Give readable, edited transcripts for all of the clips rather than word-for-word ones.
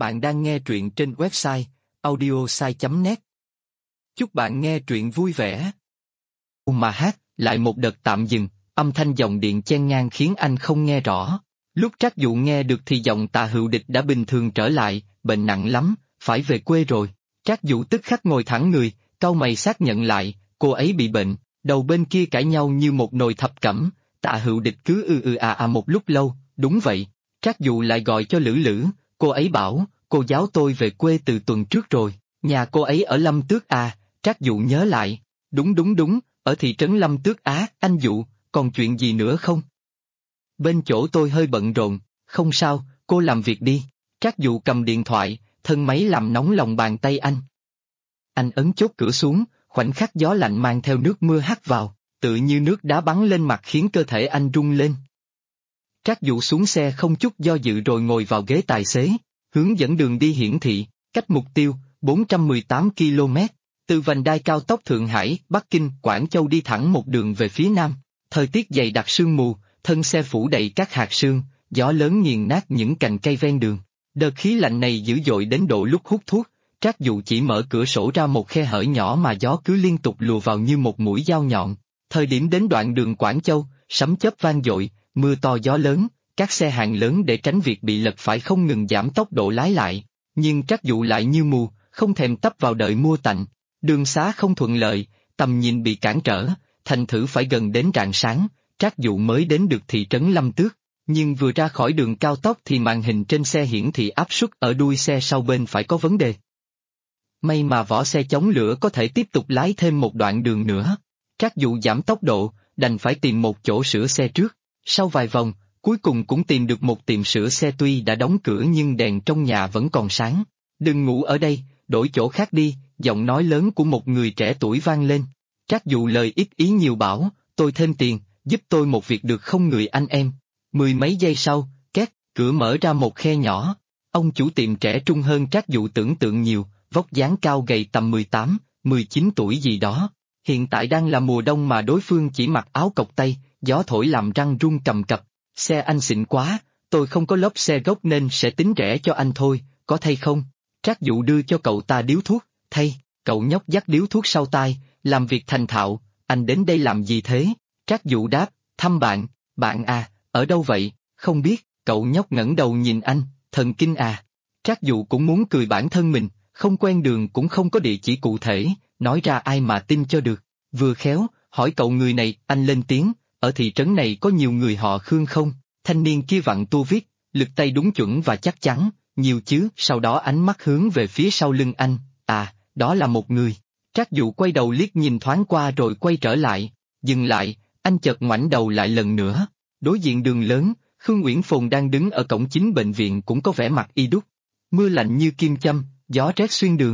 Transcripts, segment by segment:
Bạn đang nghe truyện trên website audiosai.net. Chúc bạn nghe truyện vui vẻ. Mà hát, lại một đợt tạm dừng, âm thanh dòng điện chen ngang khiến anh không nghe rõ. Lúc Trác Dụ nghe được thì giọng Tạ Hữu Địch đã bình thường trở lại, bệnh nặng lắm, phải về quê rồi. Trác Dụ tức khắc ngồi thẳng người, cau mày xác nhận lại, cô ấy bị bệnh. Đầu bên kia cãi nhau như một nồi thập cẩm, Tạ Hữu Địch cứ một lúc lâu, đúng vậy. Trác Dụ lại gọi cho Lữ Lữ, cô ấy bảo, cô giáo tôi về quê từ tuần trước rồi, nhà cô ấy ở Lâm Tước à. Trác Dụ nhớ lại, đúng, ở thị trấn Lâm Tước á. Anh Dụ, còn chuyện gì nữa không? Bên chỗ tôi hơi bận rộn, không sao, cô làm việc đi. Trác Dụ cầm điện thoại, thân máy làm nóng lòng bàn tay anh. Anh ấn chốt cửa xuống, khoảnh khắc gió lạnh mang theo nước mưa hắt vào, tự như nước đá bắn lên mặt khiến cơ thể anh rung lên. Trác Dụ xuống xe không chút do dự rồi ngồi vào ghế tài xế, hướng dẫn đường đi hiển thị, cách mục tiêu, 418 km, từ vành đai cao tốc Thượng Hải, Bắc Kinh, Quảng Châu đi thẳng một đường về phía nam. Thời tiết dày đặc sương mù, thân xe phủ đầy các hạt sương, gió lớn nghiền nát những cành cây ven đường. Đợt khí lạnh này dữ dội đến độ lúc hút thuốc, Trác Dụ chỉ mở cửa sổ ra một khe hở nhỏ mà gió cứ liên tục lùa vào như một mũi dao nhọn. Thời điểm đến đoạn đường Quảng Châu, sấm chớp vang dội, mưa to gió lớn, các xe hàng lớn để tránh việc bị lật phải không ngừng giảm tốc độ lái lại. Nhưng Trác Dụ lại như mù, không thèm tấp vào đợi mua tạnh. Đường xá không thuận lợi, tầm nhìn bị cản trở, thành thử phải gần đến rạng sáng, Trác Dụ mới đến được thị trấn Lâm Tước. Nhưng vừa ra khỏi đường cao tốc thì màn hình trên xe hiển thị áp suất ở đuôi xe sau bên phải có vấn đề. May mà vỏ xe chống lửa có thể tiếp tục lái thêm một đoạn đường nữa. Trác Dụ giảm tốc độ, đành phải tìm một chỗ sửa xe trước. Sau vài vòng, cuối cùng cũng tìm được một tiệm sửa xe tuy đã đóng cửa nhưng đèn trong nhà vẫn còn sáng. Đừng ngủ ở đây, đổi chỗ khác đi, giọng nói lớn của một người trẻ tuổi vang lên. Trác Dụ lời ít ý nhiều bảo, tôi thêm tiền, giúp tôi một việc được không người anh em. Mười mấy giây sau, két, cửa mở ra một khe nhỏ. Ông chủ tiệm trẻ trung hơn Trác Dụ tưởng tượng nhiều, vóc dáng cao gầy tầm 18, 19 tuổi gì đó. Hiện tại đang là mùa đông mà đối phương chỉ mặc áo cộc tay, gió thổi làm răng run cầm cập. Xe anh xịn quá, tôi không có lốp xe gốc nên sẽ tính rẻ cho anh thôi, có thay không? Trác Dụ đưa cho cậu ta điếu thuốc, thay, cậu nhóc dắt điếu thuốc sau tai, làm việc thành thạo, anh đến đây làm gì thế? Trác Dụ đáp, thăm bạn, bạn à, ở đâu vậy? Không biết, cậu nhóc ngẩng đầu nhìn anh, thần kinh à. Trác Dụ cũng muốn cười bản thân mình, không quen đường cũng không có địa chỉ cụ thể, nói ra ai mà tin cho được. Vừa khéo, hỏi cậu người này, anh lên tiếng, ở thị trấn này có nhiều người họ Khương không? Thanh niên kia vặn tua viết, lực tay đúng chuẩn và chắc chắn, nhiều chứ, sau đó ánh mắt hướng về phía sau lưng anh, à, đó là một người. Trác Dụ quay đầu liếc nhìn thoáng qua rồi quay trở lại, dừng lại, anh chợt ngoảnh đầu lại lần nữa. Đối diện đường lớn, Khương Uyển Phồn đang đứng ở cổng chính bệnh viện cũng có vẻ mặt y đúc. Mưa lạnh như kim châm, gió rét xuyên đường.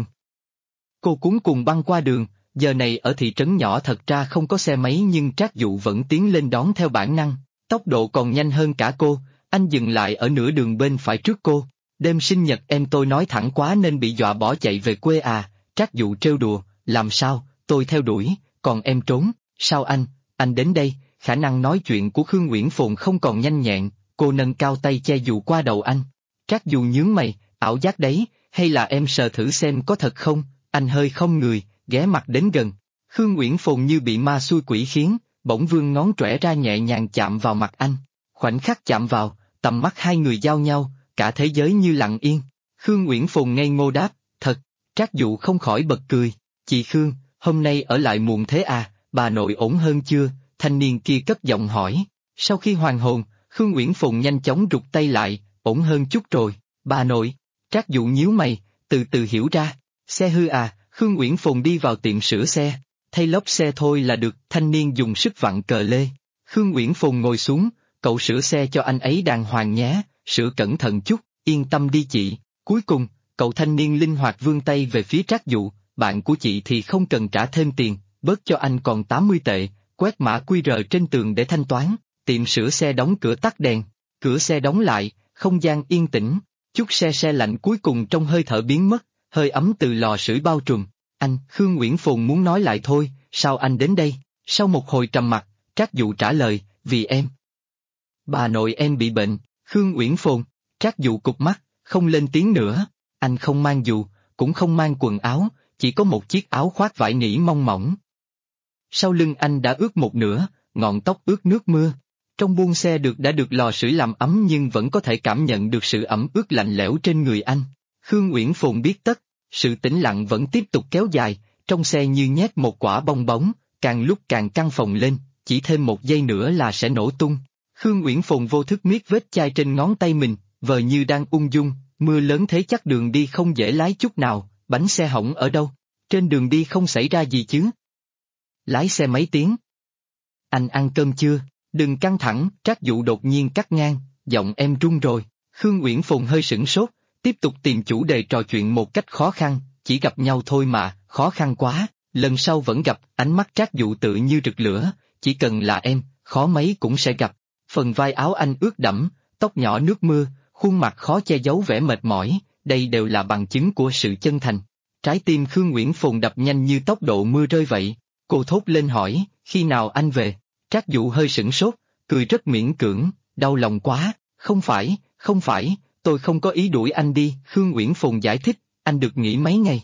Cô cuống cùng băng qua đường, giờ này ở thị trấn nhỏ thật ra không có xe máy nhưng Trác Dụ vẫn tiến lên đón theo bản năng, tốc độ còn nhanh hơn cả cô, anh dừng lại ở nửa đường bên phải trước cô. Đêm sinh nhật em tôi nói thẳng quá nên bị dọa bỏ chạy về quê à. Trác Dụ trêu đùa, làm sao, tôi theo đuổi, còn em trốn, sao anh đến đây. Khả năng nói chuyện của Khương Uyển Phồn không còn nhanh nhẹn, cô nâng cao tay che dù qua đầu anh. Trác Dụ nhướng mày, ảo giác đấy, hay là em sờ thử xem có thật không? Anh hơi không người, ghé mặt đến gần. Khương Uyển Phồn như bị ma xui quỷ khiến, bỗng vươn ngón trỏ ra nhẹ nhàng chạm vào mặt anh. Khoảnh khắc chạm vào, tầm mắt hai người giao nhau, cả thế giới như lặng yên. Khương Uyển Phồn ngây ngô đáp, thật. Trác Dụ không khỏi bật cười, chị Khương, hôm nay ở lại muộn thế à, bà nội ổn hơn chưa? Thanh niên kia cất giọng hỏi. Sau khi hoàn hồn, Khương Uyển Phồn nhanh chóng rụt tay lại, ổn hơn chút rồi, bà nội. Trác Dụ nhíu mày, từ từ hiểu ra, xe hư à. Khương Uyển Phồn đi vào tiệm sửa xe, thay lốp xe thôi là được. Thanh niên dùng sức vặn cờ lê. Khương Uyển Phồn ngồi xuống, cậu sửa xe cho anh ấy đàng hoàng nhé, sửa cẩn thận chút, yên tâm đi chị. Cuối cùng, cậu thanh niên linh hoạt vươn tay về phía Trác Dụ, bạn của chị thì không cần trả thêm tiền, bớt cho anh còn 80 tệ, quét mã QR trên tường để thanh toán. Tiệm sửa xe đóng cửa tắt đèn, cửa xe đóng lại, không gian yên tĩnh, chút xe lạnh cuối cùng trong hơi thở biến mất, hơi ấm từ lò sưởi bao trùm. Anh, Khương Uyển Phồn muốn nói lại thôi, sao anh đến đây? Sau một hồi trầm mặc, Trác Dụ trả lời, vì em. Bà nội em bị bệnh. Khương Uyển Phồn. Trác Dụ cụp mắt, không lên tiếng nữa. Anh không mang dù, cũng không mang quần áo, chỉ có một chiếc áo khoác vải nỉ mong mỏng. Sau lưng anh đã ướt một nửa, ngọn tóc ướt nước mưa. Trong buồng xe đã được lò sưởi làm ấm nhưng vẫn có thể cảm nhận được sự ẩm ướt lạnh lẽo trên người anh. Khương Uyển Phồn biết tất, sự tĩnh lặng vẫn tiếp tục kéo dài, trong xe như nhét một quả bong bóng, càng lúc càng căng phồng lên, chỉ thêm một giây nữa là sẽ nổ tung. Khương Uyển Phồn vô thức miết vết chai trên ngón tay mình, vờ như đang ung dung, mưa lớn thế chắc đường đi không dễ lái chút nào, bánh xe hỏng ở đâu? Trên đường đi không xảy ra gì chứ? Lái xe mấy tiếng? Anh ăn cơm chưa? Đừng căng thẳng, Trác Dụ đột nhiên cắt ngang, giọng em run rồi. Khương Uyển Phồn hơi sửng sốt, tiếp tục tìm chủ đề trò chuyện một cách khó khăn, chỉ gặp nhau thôi mà, khó khăn quá, lần sau vẫn gặp, ánh mắt Trác Dụ tự như rực lửa, chỉ cần là em, khó mấy cũng sẽ gặp. Phần vai áo anh ướt đẫm, tóc nhỏ nước mưa, khuôn mặt khó che giấu vẻ mệt mỏi, đây đều là bằng chứng của sự chân thành. Trái tim Khương Uyển Phồn đập nhanh như tốc độ mưa rơi vậy, cô thốt lên hỏi, khi nào anh về? Trác Dụ hơi sửng sốt, cười rất miễn cưỡng, đau lòng quá, không phải, tôi không có ý đuổi anh đi, Khương Uyển Phồn giải thích, anh được nghỉ mấy ngày.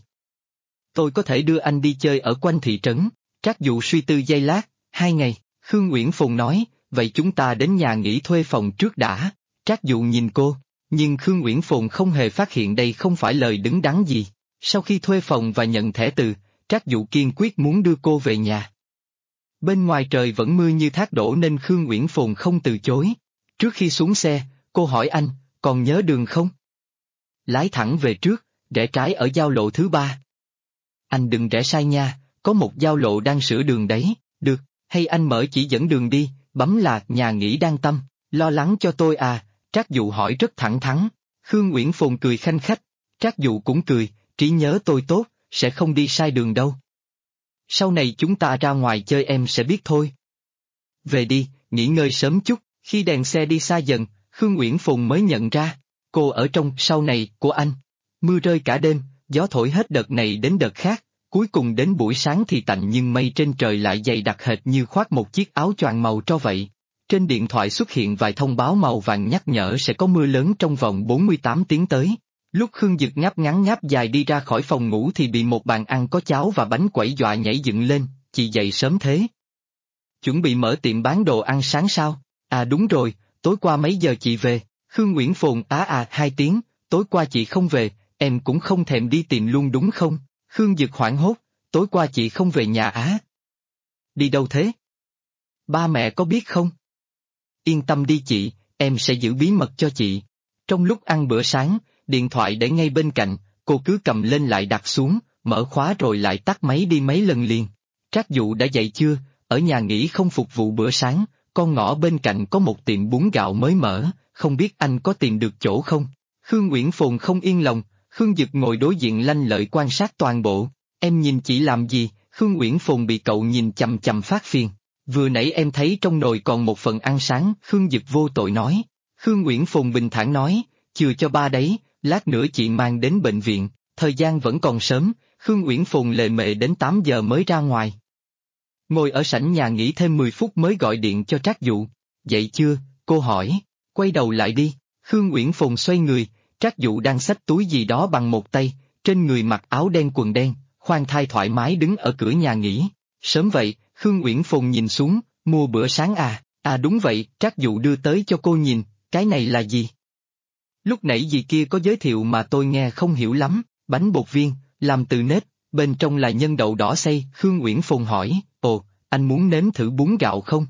Tôi có thể đưa anh đi chơi ở quanh thị trấn. Trác Dụ suy tư giây lát, 2 ngày, Khương Uyển Phồn nói, vậy chúng ta đến nhà nghỉ thuê phòng trước đã. Trác Dụ nhìn cô, nhưng Khương Uyển Phồn không hề phát hiện đây không phải lời đứng đắn gì. Sau khi thuê phòng và nhận thẻ từ, Trác Dụ kiên quyết muốn đưa cô về nhà. Bên ngoài trời vẫn mưa như thác đổ nên Khương Uyển Phồn không từ chối. Trước khi xuống xe, cô hỏi anh, còn nhớ đường không? Lái thẳng về trước, rẽ trái ở giao lộ thứ 3. Anh đừng rẽ sai nha, có một giao lộ đang sửa đường đấy, được, hay anh mở chỉ dẫn đường đi, bấm là nhà nghỉ Đan Tâm, lo lắng cho tôi à, Trác Dụ hỏi rất thẳng thắn. Khương Uyển Phồn cười khanh khách, Trác Dụ cũng cười, trí nhớ tôi tốt, sẽ không đi sai đường đâu. Sau này chúng ta ra ngoài chơi em sẽ biết thôi. Về đi, nghỉ ngơi sớm chút, khi đèn xe đi xa dần, Khương Uyển Phồn mới nhận ra, cô ở trong sau này của anh. Mưa rơi cả đêm, gió thổi hết đợt này đến đợt khác, cuối cùng đến buổi sáng thì tạnh nhưng mây trên trời lại dày đặc hệt như khoác một chiếc áo choàng màu tro vậy. Trên điện thoại xuất hiện vài thông báo màu vàng nhắc nhở sẽ có mưa lớn trong vòng 48 tiếng tới. Lúc Khương Dực ngáp ngắn ngáp dài đi ra khỏi phòng ngủ thì bị một bàn ăn có cháo và bánh quẩy dọa nhảy dựng lên, chị dậy sớm thế. Chuẩn bị mở tiệm bán đồ ăn sáng sao? À đúng rồi, tối qua mấy giờ chị về? Khương Uyển Phồn 2 tiếng, tối qua chị không về, em cũng không thèm đi tìm luôn đúng không? Khương Dực hoảng hốt, tối qua chị không về nhà á? Đi đâu thế? Ba mẹ có biết không? Yên tâm đi chị, em sẽ giữ bí mật cho chị. Trong lúc ăn bữa sáng, điện thoại để ngay bên cạnh, cô cứ cầm lên lại đặt xuống, mở khóa rồi lại tắt máy đi mấy lần liền. Trác Dụ đã dậy chưa? Ở nhà nghỉ không phục vụ bữa sáng, con ngõ bên cạnh có một tiệm bún gạo mới mở, không biết anh có tìm được chỗ không? Khương Uyển Phồn không yên lòng, Khương Dực ngồi đối diện lanh lợi quan sát toàn bộ. Em nhìn chị làm gì? Khương Uyển Phồn bị cậu nhìn chằm chằm phát phiền. Vừa nãy em thấy trong nồi còn một phần ăn sáng, Khương Dực vô tội nói. Khương Uyển Phồn bình thản nói, chừa cho ba đấy, lát nữa chị mang đến bệnh viện, thời gian vẫn còn sớm, Khương Uyển Phồn lề mề đến 8 giờ mới ra ngoài. Ngồi ở sảnh nhà nghỉ thêm 10 phút mới gọi điện cho Trác Dụ. Dậy chưa? Cô hỏi. Quay đầu lại đi. Khương Uyển Phồn xoay người, Trác Dụ đang xách túi gì đó bằng một tay, trên người mặc áo đen quần đen, khoan thai thoải mái đứng ở cửa nhà nghỉ. Sớm vậy, Khương Uyển Phồn nhìn xuống, mua bữa sáng à? À đúng vậy, Trác Dụ đưa tới cho cô nhìn, cái này là gì? Lúc nãy dì kia có giới thiệu mà tôi nghe không hiểu lắm, bánh bột viên, làm từ nếp, bên trong là nhân đậu đỏ xay. Khương Uyển Phồn hỏi, ồ, anh muốn nếm thử bún gạo không?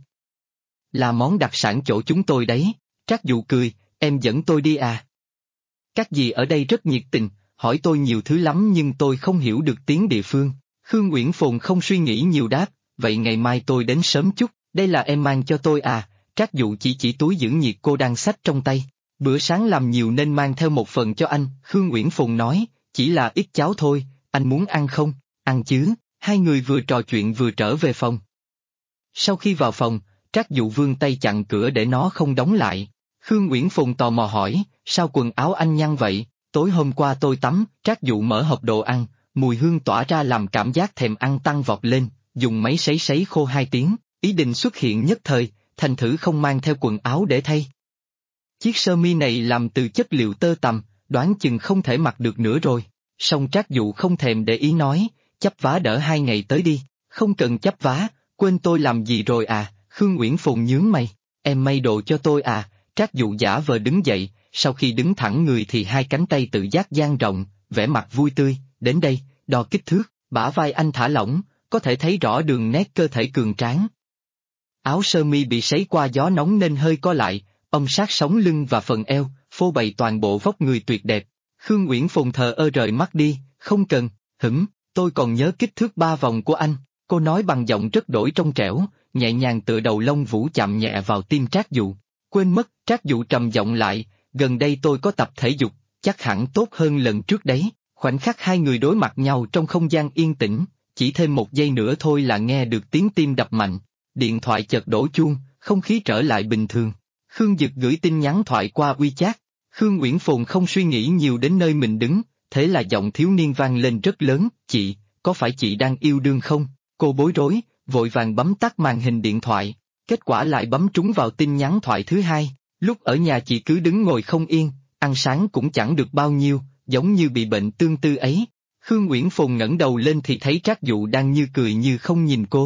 Là món đặc sản chỗ chúng tôi đấy. Trác Dụ cười, em dẫn tôi đi à? Các dì ở đây rất nhiệt tình, hỏi tôi nhiều thứ lắm nhưng tôi không hiểu được tiếng địa phương. Khương Uyển Phồn không suy nghĩ nhiều đáp, vậy ngày mai tôi đến sớm chút, đây là em mang cho tôi à? Trác Dụ chỉ túi giữ nhiệt cô đang xách trong tay. Bữa sáng làm nhiều nên mang theo một phần cho anh, Khương Uyển Phồn nói, chỉ là ít cháo thôi, anh muốn ăn không? Ăn chứ, hai người vừa trò chuyện vừa trở về phòng. Sau khi vào phòng, Trác Dụ vươn tay chặn cửa để nó không đóng lại. Khương Uyển Phồn tò mò hỏi, sao quần áo anh nhăn vậy? Tối hôm qua tôi tắm. Trác Dụ mở hộp đồ ăn, mùi hương tỏa ra làm cảm giác thèm ăn tăng vọt lên, dùng máy sấy khô 2 tiếng, ý định xuất hiện nhất thời, thành thử không mang theo quần áo để thay. Chiếc sơ mi này làm từ chất liệu tơ tằm, đoán chừng không thể mặc được nữa rồi. Song Trác Dụ không thèm để ý nói, chắp vá đỡ 2 ngày tới đi, không cần chắp vá, quên tôi làm gì rồi à, Khương Uyển Phùng nhướng mày, em may đồ cho tôi à, Trác Dụ giả vờ đứng dậy, sau khi đứng thẳng người thì 2 cánh tay tự giác dang rộng, vẻ mặt vui tươi, đến đây, đo kích thước, bả vai anh thả lỏng, có thể thấy rõ đường nét cơ thể cường tráng. Áo sơ mi bị sấy qua gió nóng nên hơi co lại, ôm sát sống lưng và phần eo, phô bày toàn bộ vóc người tuyệt đẹp. Khương Uyển Phùng thờ ơ rời mắt đi, không cần, tôi còn nhớ kích thước 3 vòng của anh, cô nói bằng giọng rất đổi trong trẻo, nhẹ nhàng tựa đầu lông vũ chạm nhẹ vào tim Trác Dụ. Quên mất, Trác Dụ trầm giọng lại, gần đây tôi có tập thể dục, chắc hẳn tốt hơn lần trước đấy. Khoảnh khắc hai người đối mặt nhau trong không gian yên tĩnh, chỉ thêm 1 giây nữa thôi là nghe được tiếng tim đập mạnh. Điện thoại chợt đổ chuông, không khí trở lại bình thường. Khương Dực gửi tin nhắn thoại qua WeChat. Khương Uyển Phồn không suy nghĩ nhiều đến nơi mình đứng, thế là giọng thiếu niên vang lên rất lớn, chị, có phải chị đang yêu đương không? Cô bối rối, vội vàng bấm tắt màn hình điện thoại, kết quả lại bấm trúng vào tin nhắn thoại thứ 2. Lúc ở nhà chị cứ đứng ngồi không yên, ăn sáng cũng chẳng được bao nhiêu, giống như bị bệnh tương tư ấy. Khương Uyển Phồn ngẩng đầu lên thì thấy Trác Dụ đang như cười như không nhìn cô.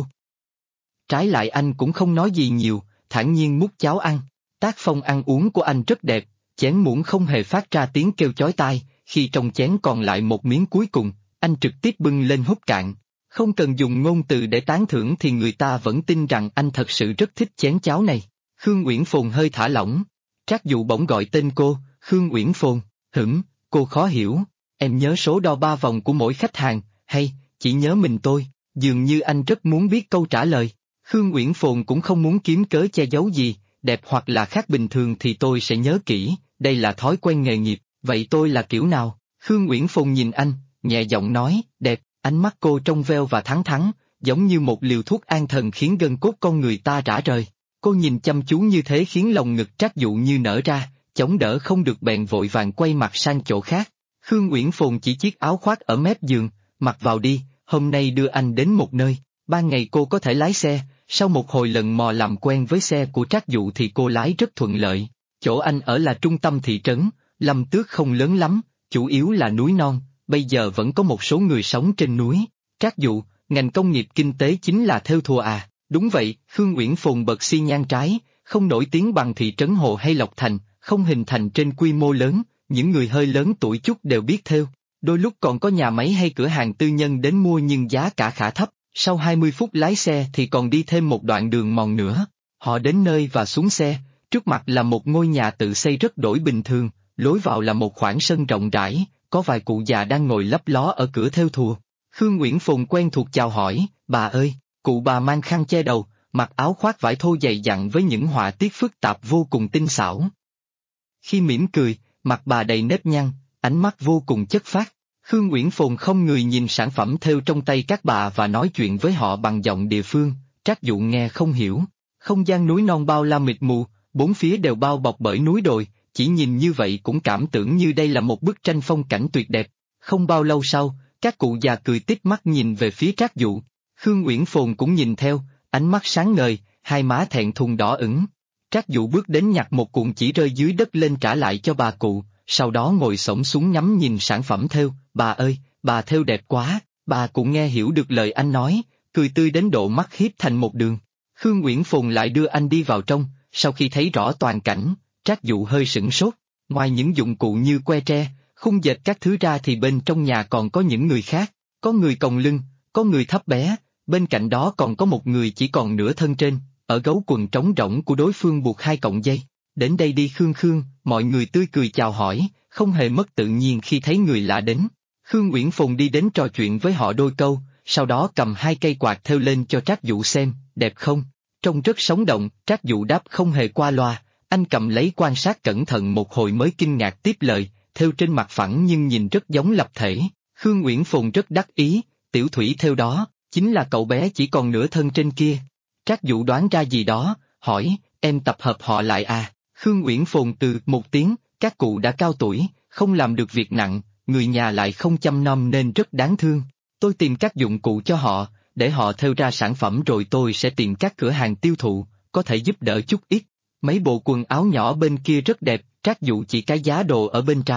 Trái lại anh cũng không nói gì nhiều, thản nhiên múc cháo ăn. Tác phong ăn uống của anh rất đẹp, chén muỗng không hề phát ra tiếng kêu chói tai, khi trong chén còn lại một miếng cuối cùng, anh trực tiếp bưng lên húp cạn. Không cần dùng ngôn từ để tán thưởng thì người ta vẫn tin rằng anh thật sự rất thích chén cháo này. Khương Uyển Phồn hơi thả lỏng. Trác Dụ bỗng gọi tên cô, Khương Uyển Phồn, cô khó hiểu, em nhớ số đo 3 vòng của mỗi khách hàng, hay, chỉ nhớ mình tôi, dường như anh rất muốn biết câu trả lời. Khương Uyển Phồn cũng không muốn kiếm cớ che giấu gì, đẹp hoặc là khác bình thường thì tôi sẽ nhớ kỹ, đây là thói quen nghề nghiệp, vậy tôi là kiểu nào? Khương Uyển Phồn nhìn anh, nhẹ giọng nói, đẹp, ánh mắt cô trong veo và thẳng thắn, giống như một liều thuốc an thần khiến gân cốt con người ta rã rời. Cô nhìn chăm chú như thế khiến lòng ngực Trác Dụ như nở ra, chống đỡ không được bèn vội vàng quay mặt sang chỗ khác. Khương Uyển Phồn chỉ chiếc áo khoác ở mép giường, mặc vào đi, hôm nay đưa anh đến một nơi, ban ngày cô có thể lái xe, sau một hồi lần mò làm quen với xe của Trác Dụ thì cô lái rất thuận lợi. Chỗ anh ở là trung tâm thị trấn, Lâm Tước không lớn lắm, chủ yếu là núi non, bây giờ vẫn có một số người sống trên núi. Trác Dụ, ngành công nghiệp kinh tế chính là thêu thùa à? Đúng vậy, Khương Uyển Phồn bật xi nhan trái, không nổi tiếng bằng thị trấn Hồ hay Lộc Thành, không hình thành trên quy mô lớn, những người hơi lớn tuổi chút đều biết thêu. Đôi lúc còn có nhà máy hay cửa hàng tư nhân đến mua nhưng giá cả khá thấp, sau 20 phút lái xe thì còn đi thêm một đoạn đường mòn nữa. Họ đến nơi và xuống xe, trước mặt là một ngôi nhà tự xây rất đổi bình thường, lối vào là một khoảng sân rộng rãi, có vài cụ già đang ngồi lấp ló ở cửa thêu thùa. Khương Uyển Phồn quen thuộc chào hỏi, bà ơi, cụ bà mang khăn che đầu, mặc áo khoác vải thô dày dặn với những họa tiết phức tạp vô cùng tinh xảo. Khi mỉm cười, mặt bà đầy nếp nhăn, ánh mắt vô cùng chất phác. Khương Uyển Phồn không người nhìn sản phẩm thêu trong tay các bà và nói chuyện với họ bằng giọng địa phương, Trác Dụ nghe không hiểu. Không gian núi non bao la mịt mù, 4 phía đều bao bọc bởi núi đồi, chỉ nhìn như vậy cũng cảm tưởng như đây là một bức tranh phong cảnh tuyệt đẹp. Không bao lâu sau, các cụ già cười tít mắt nhìn về phía Trác Dụ. Khương Uyển Phồn cũng nhìn theo, ánh mắt sáng ngời, hai má thẹn thùng đỏ ửng. Trác Dụ bước đến nhặt một cuộn chỉ rơi dưới đất lên trả lại cho bà cụ, sau đó ngồi xổm xuống ngắm nhìn sản phẩm thêu. Bà ơi, bà thêu đẹp quá, bà cũng nghe hiểu được lời anh nói, cười tươi đến độ mắt hiếp thành một đường. Khương Uyển Phồn lại đưa anh đi vào trong, sau khi thấy rõ toàn cảnh, Trác Dụ hơi sửng sốt, ngoài những dụng cụ như que tre, khung dệt các thứ ra thì bên trong nhà còn có những người khác, có người còng lưng, có người thấp bé, bên cạnh đó còn có một người chỉ còn nửa thân trên, ở gấu quần trống rỗng của đối phương buộc 2 cọng dây. Đến đây đi Khương, mọi người tươi cười chào hỏi, không hề mất tự nhiên khi thấy người lạ đến. Khương Uyển Phồn đi đến trò chuyện với họ đôi câu, sau đó cầm 2 cây quạt thêu lên cho Trác Dụ xem, đẹp không? Trông rất sống động, Trác Dụ đáp không hề qua loa, anh cầm lấy quan sát cẩn thận một hồi mới kinh ngạc tiếp lời, thêu trên mặt phẳng nhưng nhìn rất giống lập thể. Khương Uyển Phồn rất đắc ý, tiểu thủy thêu đó, chính là cậu bé chỉ còn nửa thân trên kia. Trác Dụ đoán ra gì đó, hỏi, em tập hợp họ lại à? Khương Uyển Phồn từ một tiếng, các cụ đã cao tuổi, không làm được việc nặng, người nhà lại không chăm nom nên rất đáng thương. Tôi tìm các dụng cụ cho họ, để họ thêu ra sản phẩm rồi tôi sẽ tìm các cửa hàng tiêu thụ, có thể giúp đỡ chút ít. Mấy bộ quần áo nhỏ bên kia rất đẹp, Trác Dụ chỉ cái giá đồ ở bên trái.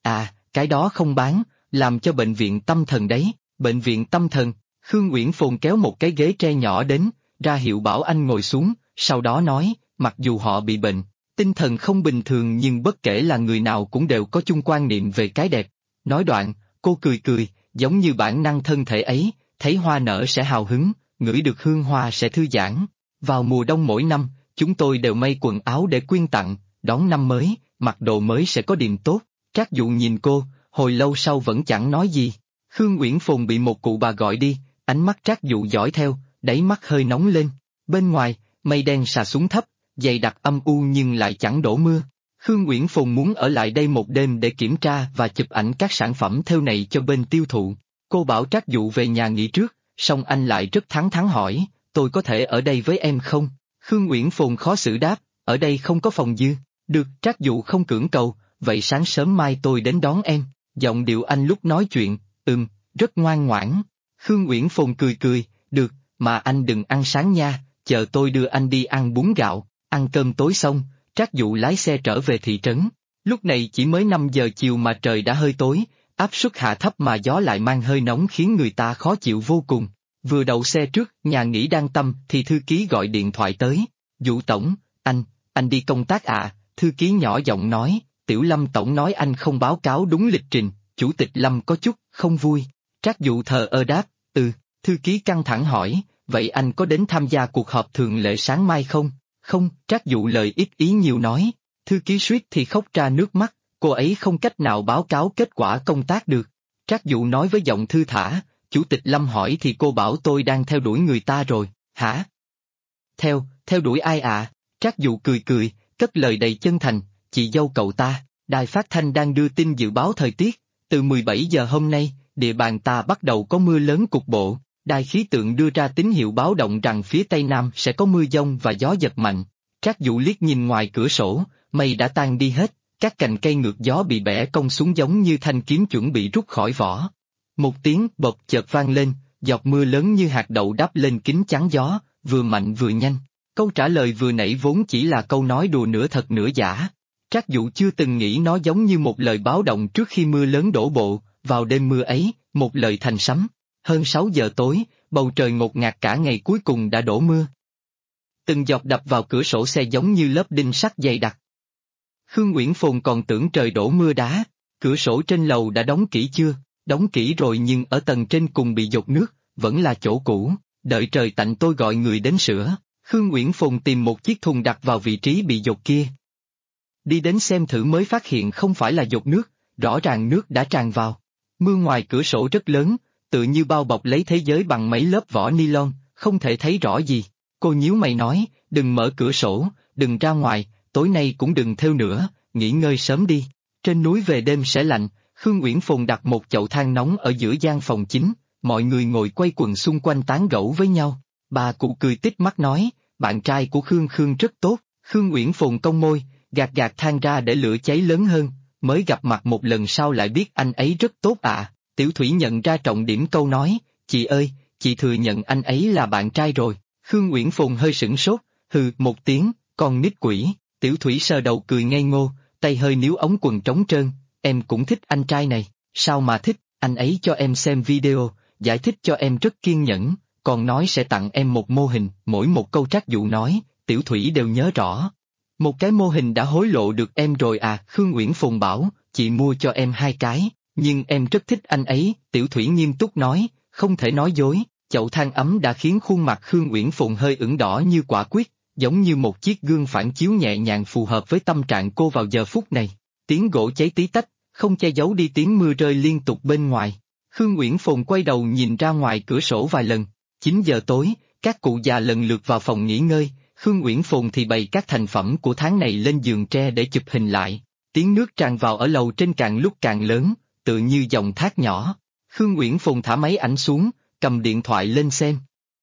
À, cái đó không bán, làm cho bệnh viện tâm thần đấy. Bệnh viện tâm thần. Khương Uyển Phồn kéo một cái ghế tre nhỏ đến, ra hiệu bảo anh ngồi xuống, sau đó nói, mặc dù họ bị bệnh, tinh thần không bình thường nhưng bất kể là người nào cũng đều có chung quan niệm về cái đẹp. Nói đoạn, cô cười cười, giống như bản năng thân thể ấy, thấy hoa nở sẽ hào hứng, ngửi được hương hoa sẽ thư giãn. Vào mùa đông mỗi năm, chúng tôi đều may quần áo để quyên tặng, đón năm mới, mặc đồ mới sẽ có điềm tốt. Trác Dụ nhìn cô, hồi lâu sau vẫn chẳng nói gì. Khương Uyển Phồn bị một cụ bà gọi đi, ánh mắt Trác Dụ dõi theo, đáy mắt hơi nóng lên. Bên ngoài, mây đen xà xuống thấp, dày đặc âm u nhưng lại chẳng đổ mưa. Khương Uyển Phồn muốn ở lại đây một đêm để kiểm tra và chụp ảnh các sản phẩm thêu này cho bên tiêu thụ. Cô bảo Trác Dụ về nhà nghỉ trước, song anh lại rất thẳng thắn hỏi, tôi có thể ở đây với em không? Khương Uyển Phồn khó xử đáp, ở đây không có phòng dư. Được, Trác Dụ không cưỡng cầu, vậy sáng sớm mai tôi đến đón em. Giọng điệu anh lúc nói chuyện, rất ngoan ngoãn. Khương Uyển Phồn cười cười, được, mà anh đừng ăn sáng nha, chờ tôi đưa anh đi ăn bún gạo. Ăn cơm tối xong, Trác Dụ lái xe trở về thị trấn. Lúc này chỉ mới 5 giờ chiều mà trời đã hơi tối, áp suất hạ thấp mà gió lại mang hơi nóng khiến người ta khó chịu vô cùng. Vừa đậu xe trước, nhà nghỉ đang tăm thì thư ký gọi điện thoại tới. Dụ tổng, anh đi công tác à? Thư ký nhỏ giọng nói, Tiểu Lâm tổng nói anh không báo cáo đúng lịch trình, chủ tịch Lâm có chút không vui. Trác Dụ thờ ơ đáp, thư ký căng thẳng hỏi, vậy anh có đến tham gia cuộc họp thường lệ sáng mai không? Không, Trác Dụ lời ít ý nhiều nói. Thư ký suýt thì khóc ra nước mắt, cô ấy không cách nào báo cáo kết quả công tác được. Trác Dụ nói với giọng thư thả, chủ tịch Lâm hỏi thì cô bảo tôi đang theo đuổi người ta rồi, hả? Theo đuổi ai à? Trác Dụ cười cười, cất lời đầy chân thành, chị dâu cậu ta. Đài phát thanh đang đưa tin dự báo thời tiết, từ 17 giờ hôm nay, địa bàn ta bắt đầu có mưa lớn cục bộ. Đài khí tượng đưa ra tín hiệu báo động rằng phía Tây Nam sẽ có mưa dông và gió giật mạnh. Trác Dụ liếc nhìn ngoài cửa sổ, mây đã tan đi hết, các cành cây ngược gió bị bẻ cong xuống giống như thanh kiếm chuẩn bị rút khỏi vỏ. Một tiếng bộp chợt vang lên, giọt mưa lớn như hạt đậu đáp lên kính chắn gió, vừa mạnh vừa nhanh. Câu trả lời vừa nãy vốn chỉ là câu nói đùa nửa thật nửa giả. Trác Dụ chưa từng nghĩ nó giống như một lời báo động trước khi mưa lớn đổ bộ, vào đêm mưa ấy, một lời thành sấm. Hơn 6 giờ tối, bầu trời ngột ngạt cả ngày cuối cùng đã đổ mưa. Từng giọt đập vào cửa sổ xe giống như lớp đinh sắt dày đặc. Khương Uyển Phồn còn tưởng trời đổ mưa đá, cửa sổ trên lầu đã đóng kỹ chưa? Đóng kỹ rồi nhưng ở tầng trên cùng bị dột nước, vẫn là chỗ cũ, đợi trời tạnh tôi gọi người đến sửa. Khương Uyển Phồn tìm một chiếc thùng đặt vào vị trí bị dột kia. Đi đến xem thử mới phát hiện không phải là dột nước, rõ ràng nước đã tràn vào. Mưa ngoài cửa sổ rất lớn, tự như bao bọc lấy thế giới bằng mấy lớp vỏ nylon, không thể thấy rõ gì. Cô nhíu mày nói, đừng mở cửa sổ, đừng ra ngoài, tối nay cũng đừng thêu nữa, nghỉ ngơi sớm đi. Trên núi về đêm sẽ lạnh, Khương Uyển Phồn đặt một chậu than nóng ở giữa gian phòng chính, mọi người ngồi quay quần xung quanh tán gẫu với nhau. Bà cụ cười tít mắt nói, bạn trai của Khương rất tốt. Khương Uyển Phồn cong môi, gạt than ra để lửa cháy lớn hơn, mới gặp mặt một lần sau lại biết anh ấy rất tốt à. Tiểu Thủy nhận ra trọng điểm câu nói, chị ơi, chị thừa nhận anh ấy là bạn trai rồi. Khương Uyển Phồn hơi sửng sốt, hừ một tiếng, con nít quỷ. Tiểu Thủy sờ đầu cười ngây ngô, tay hơi níu ống quần trống trơn, em cũng thích anh trai này, sao mà thích, anh ấy cho em xem video, giải thích cho em rất kiên nhẫn, còn nói sẽ tặng em một mô hình, mỗi một câu Trác Dụ nói, Tiểu Thủy đều nhớ rõ. Một cái mô hình đã hối lộ được em rồi à? Khương Uyển Phồn bảo, chị mua cho em 2 cái, nhưng em rất thích anh ấy, Tiểu Thủy nghiêm túc nói, không thể nói dối. Chậu than ấm đã khiến khuôn mặt Khương Uyển Phồn hơi ửng đỏ như quả quyết, giống như một chiếc gương phản chiếu nhẹ nhàng phù hợp với tâm trạng cô vào giờ phút này. Tiếng gỗ cháy tí tách, không che giấu đi tiếng mưa rơi liên tục bên ngoài. Khương Uyển Phồn quay đầu nhìn ra ngoài cửa sổ vài lần. 9 giờ tối, các cụ già lần lượt vào phòng nghỉ ngơi, Khương Uyển Phồn thì bày các thành phẩm của tháng này lên giường tre để chụp hình lại. Tiếng nước tràn vào ở lầu trên càng lúc càng lớn, tự như dòng thác nhỏ. Khương Uyển Phồn thả máy ảnh xuống, cầm điện thoại lên xem.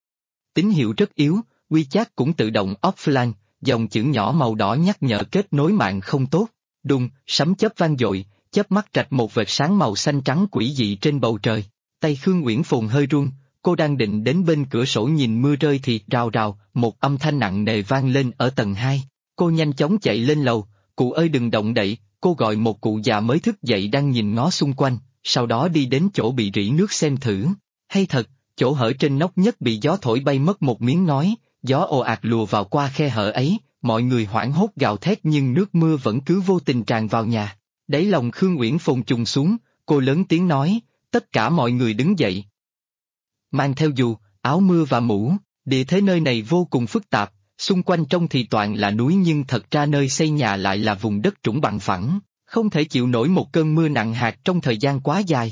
Tín hiệu rất yếu, WeChat cũng tự động offline, dòng chữ nhỏ màu đỏ nhắc nhở kết nối mạng không tốt. Đùng, sấm chớp vang dội, chớp mắt rạch một vệt sáng màu xanh trắng quỷ dị trên bầu trời. Tay Khương Uyển Phồn hơi run, cô đang định đến bên cửa sổ nhìn mưa rơi thì rào rào, một âm thanh nặng nề vang lên ở tầng 2. Cô nhanh chóng chạy lên lầu, cụ ơi đừng động đậy, cô gọi một cụ già mới thức dậy đang nhìn ngó xung quanh, sau đó đi đến chỗ bị rỉ nước xem thử. Hay thật, chỗ hở trên nóc nhất bị gió thổi bay mất một miếng ngói, gió ồ ạt lùa vào qua khe hở ấy, mọi người hoảng hốt gào thét nhưng nước mưa vẫn cứ vô tình tràn vào nhà. Đáy lòng Khương Uyển Phồn trùng xuống, cô lớn tiếng nói, tất cả mọi người đứng dậy. Mang theo dù, áo mưa và mũ, địa thế nơi này vô cùng phức tạp, xung quanh trông thì toàn là núi nhưng thật ra nơi xây nhà lại là vùng đất trũng bằng phẳng, không thể chịu nổi một cơn mưa nặng hạt trong thời gian quá dài.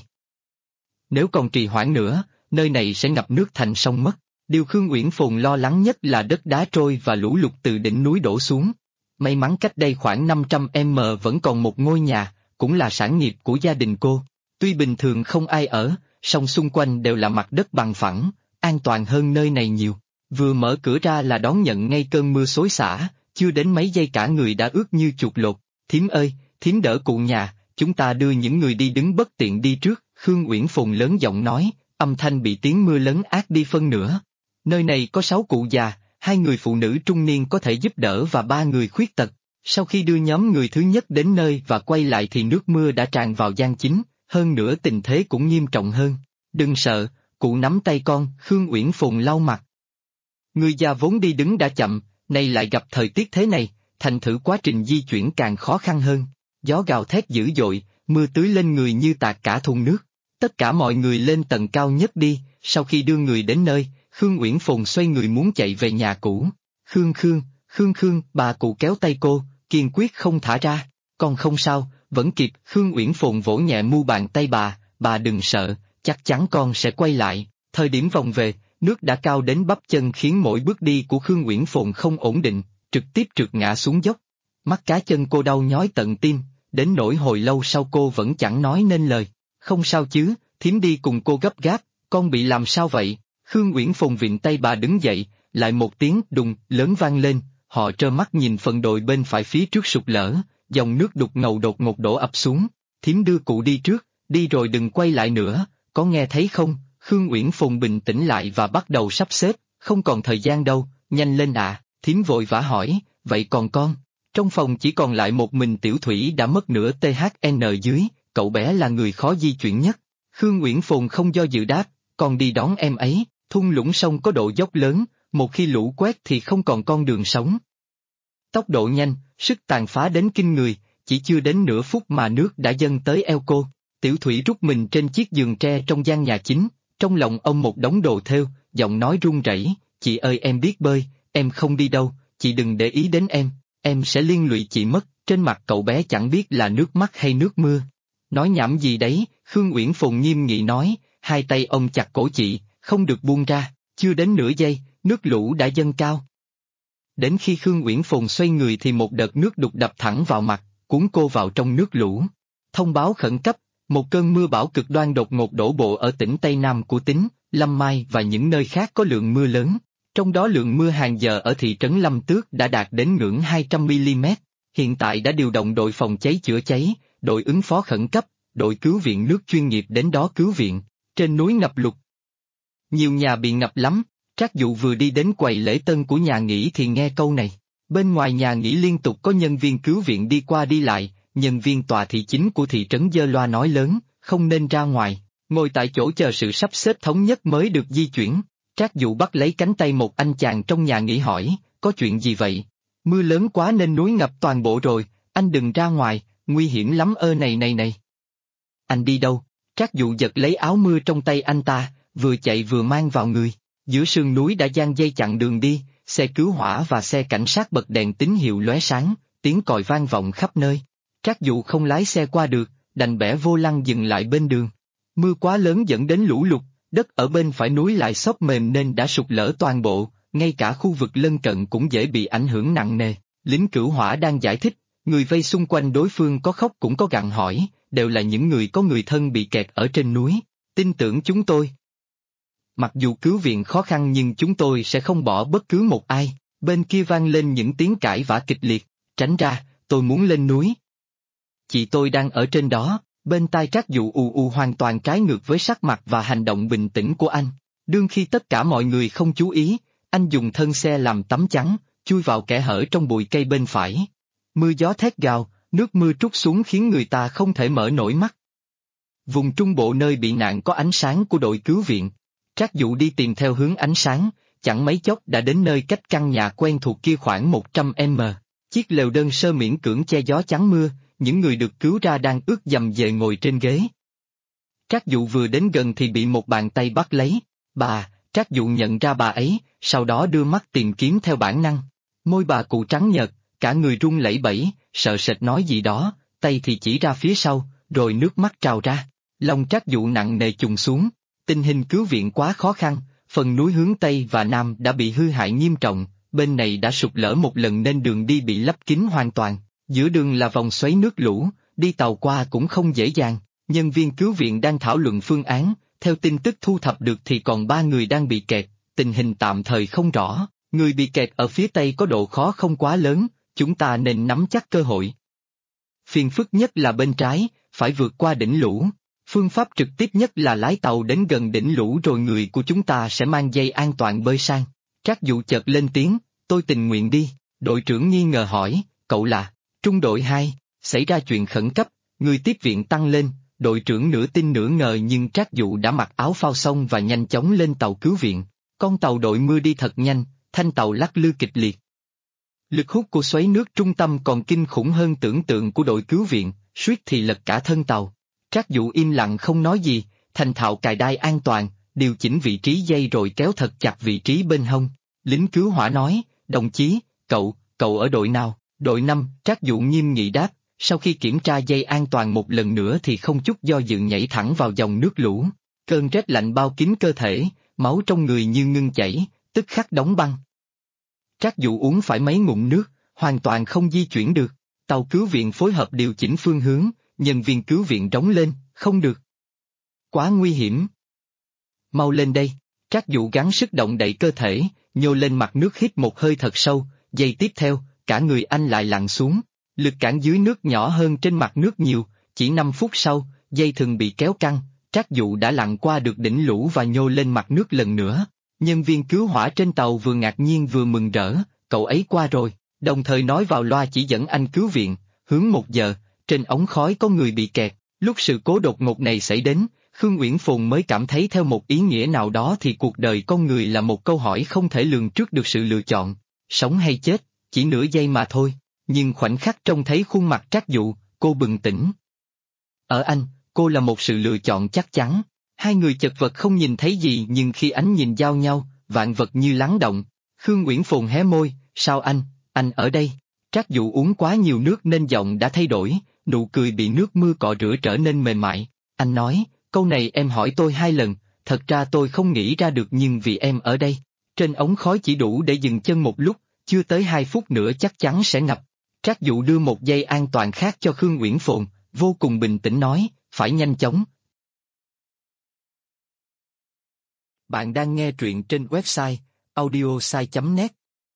Nếu còn trì hoãn nữa, nơi này sẽ ngập nước thành sông mất. Điều Khương Uyển Phồn lo lắng nhất là đất đá trôi và lũ lụt từ đỉnh núi đổ xuống. May mắn cách đây khoảng 500m vẫn còn một ngôi nhà, cũng là sản nghiệp của gia đình cô. Tuy bình thường không ai ở, song xung quanh đều là mặt đất bằng phẳng, an toàn hơn nơi này nhiều. Vừa mở cửa ra là đón nhận ngay cơn mưa xối xả, chưa đến mấy giây cả người đã ướt như chuột lột. Thím ơi, thím đỡ cụ nhà, chúng ta đưa những người đi đứng bất tiện đi trước, Khương Uyển Phồn lớn giọng nói, âm thanh bị tiếng mưa lấn át đi phân nửa. Nơi này có 6 cụ già, 2 người phụ nữ trung niên có thể giúp đỡ và 3 người khuyết tật. Sau khi đưa nhóm người thứ nhất đến nơi và quay lại thì nước mưa đã tràn vào gian chính, hơn nữa tình thế cũng nghiêm trọng hơn. Đừng sợ, cụ nắm tay con, Khương Uyển Phồn lau mặt. Người già vốn đi đứng đã chậm, nay lại gặp thời tiết thế này, thành thử quá trình di chuyển càng khó khăn hơn. Gió gào thét dữ dội, mưa tưới lên người như tạt cả thùng nước. Tất cả mọi người lên tầng cao nhất đi, sau khi đưa người đến nơi, Khương Uyển Phồn xoay người muốn chạy về nhà cũ. Khương, bà cụ kéo tay cô, kiên quyết không thả ra. Con không sao, vẫn kịp, Khương Uyển Phồn vỗ nhẹ mu bàn tay bà đừng sợ, chắc chắn con sẽ quay lại. Thời điểm vòng về, nước đã cao đến bắp chân khiến mỗi bước đi của Khương Uyển Phồn không ổn định, trực tiếp trượt ngã xuống dốc. Mắt cá chân cô đau nhói tận tim, đến nỗi hồi lâu sau cô vẫn chẳng nói nên lời. Không sao chứ, thím đi cùng cô gấp gáp, con bị làm sao vậy? Khương Uyển Phồn vịn tay bà đứng dậy, lại một tiếng đùng lớn vang lên, họ trơ mắt nhìn phần đồi bên phải phía trước sụt lở, dòng nước đục ngầu đột ngột đổ ập xuống. Thím đưa cụ đi trước, đi rồi đừng quay lại nữa, có nghe thấy không? Khương Uyển Phồn bình tĩnh lại và bắt đầu sắp xếp, không còn thời gian đâu, nhanh lên ạ. Thím vội vã hỏi, vậy còn con? Trong phòng chỉ còn lại một mình Tiểu Thủy đã mất nửa THN dưới, cậu bé là người khó di chuyển nhất. Khương Uyển Phồn không do dự đáp, con đi đón em ấy. Thung lũng sông có độ dốc lớn, một khi lũ quét thì không còn con đường sống. Tốc độ nhanh, sức tàn phá đến kinh người, chỉ chưa đến nửa phút mà nước đã dâng tới eo cô. Tiểu Thủy rút mình trên chiếc giường tre trong gian nhà chính, trong lòng ông một đống đồ thêu, giọng nói run rẩy, chị ơi em biết bơi, em không đi đâu, chị đừng để ý đến em sẽ liên lụy chị mất. Trên mặt cậu bé chẳng biết là nước mắt hay nước mưa. Nói nhảm gì đấy, Khương Uyển Phồn nghiêm nghị nói, hai tay ông chặt cổ chị, không được buông ra, chưa đến nửa giây, nước lũ đã dâng cao. Đến khi Khương Uyển Phồn xoay người thì một đợt nước đục đập thẳng vào mặt, cuốn cô vào trong nước lũ. Thông báo khẩn cấp, một cơn mưa bão cực đoan đột ngột đổ bộ ở tỉnh Tây Nam của Tín, Lâm Mai và những nơi khác có lượng mưa lớn. Trong đó lượng mưa hàng giờ ở thị trấn Lâm Tước đã đạt đến ngưỡng 200mm. Hiện tại đã điều động đội phòng cháy chữa cháy, đội ứng phó khẩn cấp, đội cứu viện nước chuyên nghiệp đến đó cứu viện. Trên núi ngập lụt, nhiều nhà bị ngập lắm. Trác Dụ vừa đi đến quầy lễ tân của nhà nghỉ thì nghe câu này. Bên ngoài nhà nghỉ liên tục có nhân viên cứu viện đi qua đi lại, nhân viên tòa thị chính của thị trấn giơ loa nói lớn, không nên ra ngoài, ngồi tại chỗ chờ sự sắp xếp thống nhất mới được di chuyển. Trác Dụ bắt lấy cánh tay một anh chàng trong nhà nghỉ hỏi, có chuyện gì vậy? Mưa lớn quá nên núi ngập toàn bộ rồi, anh đừng ra ngoài, nguy hiểm lắm này. Anh đi đâu? Trác Dụ giật lấy áo mưa trong tay anh ta, vừa chạy vừa mang vào người. Giữa sườn núi đã giăng dây chặn đường đi, xe cứu hỏa và xe cảnh sát bật đèn tín hiệu lóe sáng, tiếng còi vang vọng khắp nơi. Trác Dụ không lái xe qua được, đành bẻ vô lăng dừng lại bên đường. Mưa quá lớn dẫn đến lũ lụt, đất ở bên phải núi lại xốp mềm nên đã sụt lở toàn bộ, ngay cả khu vực lân cận cũng dễ bị ảnh hưởng nặng nề. Lính cứu hỏa đang giải thích, người vây xung quanh đối phương có khóc cũng có gặng hỏi, đều là những người có người thân bị kẹt ở trên núi. Tin tưởng chúng tôi. Mặc dù cứu viện khó khăn nhưng chúng tôi sẽ không bỏ bất cứ một ai. Bên kia vang lên những tiếng cãi vã kịch liệt, tránh ra, tôi muốn lên núi. Chị tôi đang ở trên đó, bên tai Trác Dụ ù hoàn toàn trái ngược với sắc mặt và hành động bình tĩnh của anh. Đương khi tất cả mọi người không chú ý, anh dùng thân xe làm tấm chắn, chui vào kẽ hở trong bụi cây bên phải. Mưa gió thét gào, nước mưa trút xuống khiến người ta không thể mở nổi mắt. Vùng trung bộ nơi bị nạn có ánh sáng của đội cứu viện. Trác Dụ đi tìm theo hướng ánh sáng, chẳng mấy chốc đã đến nơi cách căn nhà quen thuộc kia khoảng 100 m. Chiếc lều đơn sơ miễn cưỡng che gió chắn mưa, những người được cứu ra đang ướt dầm dề ngồi trên ghế. Trác Dụ vừa đến gần thì bị một bàn tay bắt lấy. Bà, Trác Dụ nhận ra bà ấy, sau đó đưa mắt tìm kiếm theo bản năng. Môi bà cụ trắng nhợt, cả người run lẩy bẩy, sợ sệt nói gì đó, tay thì chỉ ra phía sau, rồi nước mắt trào ra. Lòng Trác Dụ nặng nề chùng xuống, tình hình cứu viện quá khó khăn, phần núi hướng Tây và Nam đã bị hư hại nghiêm trọng, bên này đã sụt lở một lần nên đường đi bị lấp kín hoàn toàn, giữa đường là vòng xoáy nước lũ, đi tàu qua cũng không dễ dàng. Nhân viên cứu viện đang thảo luận phương án, theo tin tức thu thập được thì còn 3 người đang bị kẹt, tình hình tạm thời không rõ, người bị kẹt ở phía Tây có độ khó không quá lớn, chúng ta nên nắm chắc cơ hội. Phiền phức nhất là bên trái, phải vượt qua đỉnh lũ. Phương pháp trực tiếp nhất là lái tàu đến gần đỉnh lũ rồi người của chúng ta sẽ mang dây an toàn bơi sang. Trác Dụ chợt lên tiếng, tôi tình nguyện đi. Đội trưởng nghi ngờ hỏi, cậu là? Trung đội 2, xảy ra chuyện khẩn cấp, người tiếp viện tăng lên. Đội trưởng nửa tin nửa ngờ nhưng Trác Dụ đã mặc áo phao xong và nhanh chóng lên tàu cứu viện. Con tàu đội mưa đi thật nhanh, thanh tàu lắc lư kịch liệt. Lực hút của xoáy nước trung tâm còn kinh khủng hơn tưởng tượng của đội cứu viện, suýt thì lật cả thân tàu. Trác Dụ im lặng không nói gì, thành thạo cài đai an toàn, điều chỉnh vị trí dây rồi kéo thật chặt vị trí bên hông. Lính cứu hỏa nói, đồng chí, cậu ở đội nào? Đội 5, Trác Dụ nghiêm nghị đáp, sau khi kiểm tra dây an toàn một lần nữa thì không chút do dự nhảy thẳng vào dòng nước lũ. Cơn rét lạnh bao kín cơ thể, máu trong người như ngưng chảy, tức khắc đóng băng. Trác Dụ uống phải mấy ngụm nước, hoàn toàn không di chuyển được. Tàu cứu viện phối hợp điều chỉnh phương hướng, nhân viên cứu viện rống lên, không được. Quá nguy hiểm. Mau lên đây. Trác Dụ gắng sức động đậy cơ thể, nhô lên mặt nước hít một hơi thật sâu, giây tiếp theo, cả người anh lại lặn xuống. Lực cản dưới nước nhỏ hơn trên mặt nước nhiều, chỉ 5 phút sau, dây thừng bị kéo căng, Trác Dụ đã lặn qua được đỉnh lũ và nhô lên mặt nước lần nữa. Nhân viên cứu hỏa trên tàu vừa ngạc nhiên vừa mừng rỡ, cậu ấy qua rồi, đồng thời nói vào loa chỉ dẫn anh cứu viện, hướng 1 giờ, trên ống khói có người bị kẹt. Lúc sự cố đột ngột này xảy đến, Khương Uyển Phồn mới cảm thấy theo một ý nghĩa nào đó thì cuộc đời con người là một câu hỏi không thể lường trước được sự lựa chọn, sống hay chết, chỉ nửa giây mà thôi. Nhưng khoảnh khắc trông thấy khuôn mặt Trác Dụ, cô bừng tỉnh. Ở anh, cô là một sự lựa chọn chắc chắn. Hai người chật vật không nhìn thấy gì nhưng khi ánh nhìn giao nhau, vạn vật như lắng động. Khương Uyển Phồn hé môi, sao anh ở đây? Trác Dụ uống quá nhiều nước nên giọng đã thay đổi, nụ cười bị nước mưa cọ rửa trở nên mềm mại. Anh nói, câu này em hỏi tôi 2 lần, thật ra tôi không nghĩ ra được nhưng vì em ở đây. Trên ống khói chỉ đủ để dừng chân một lúc, chưa tới 2 phút nữa chắc chắn sẽ ngập. Trác Dụ đưa một dây an toàn khác cho Khương Uyển Phồn, vô cùng bình tĩnh nói, phải nhanh chóng. Bạn đang nghe truyện trên website audiosai.net.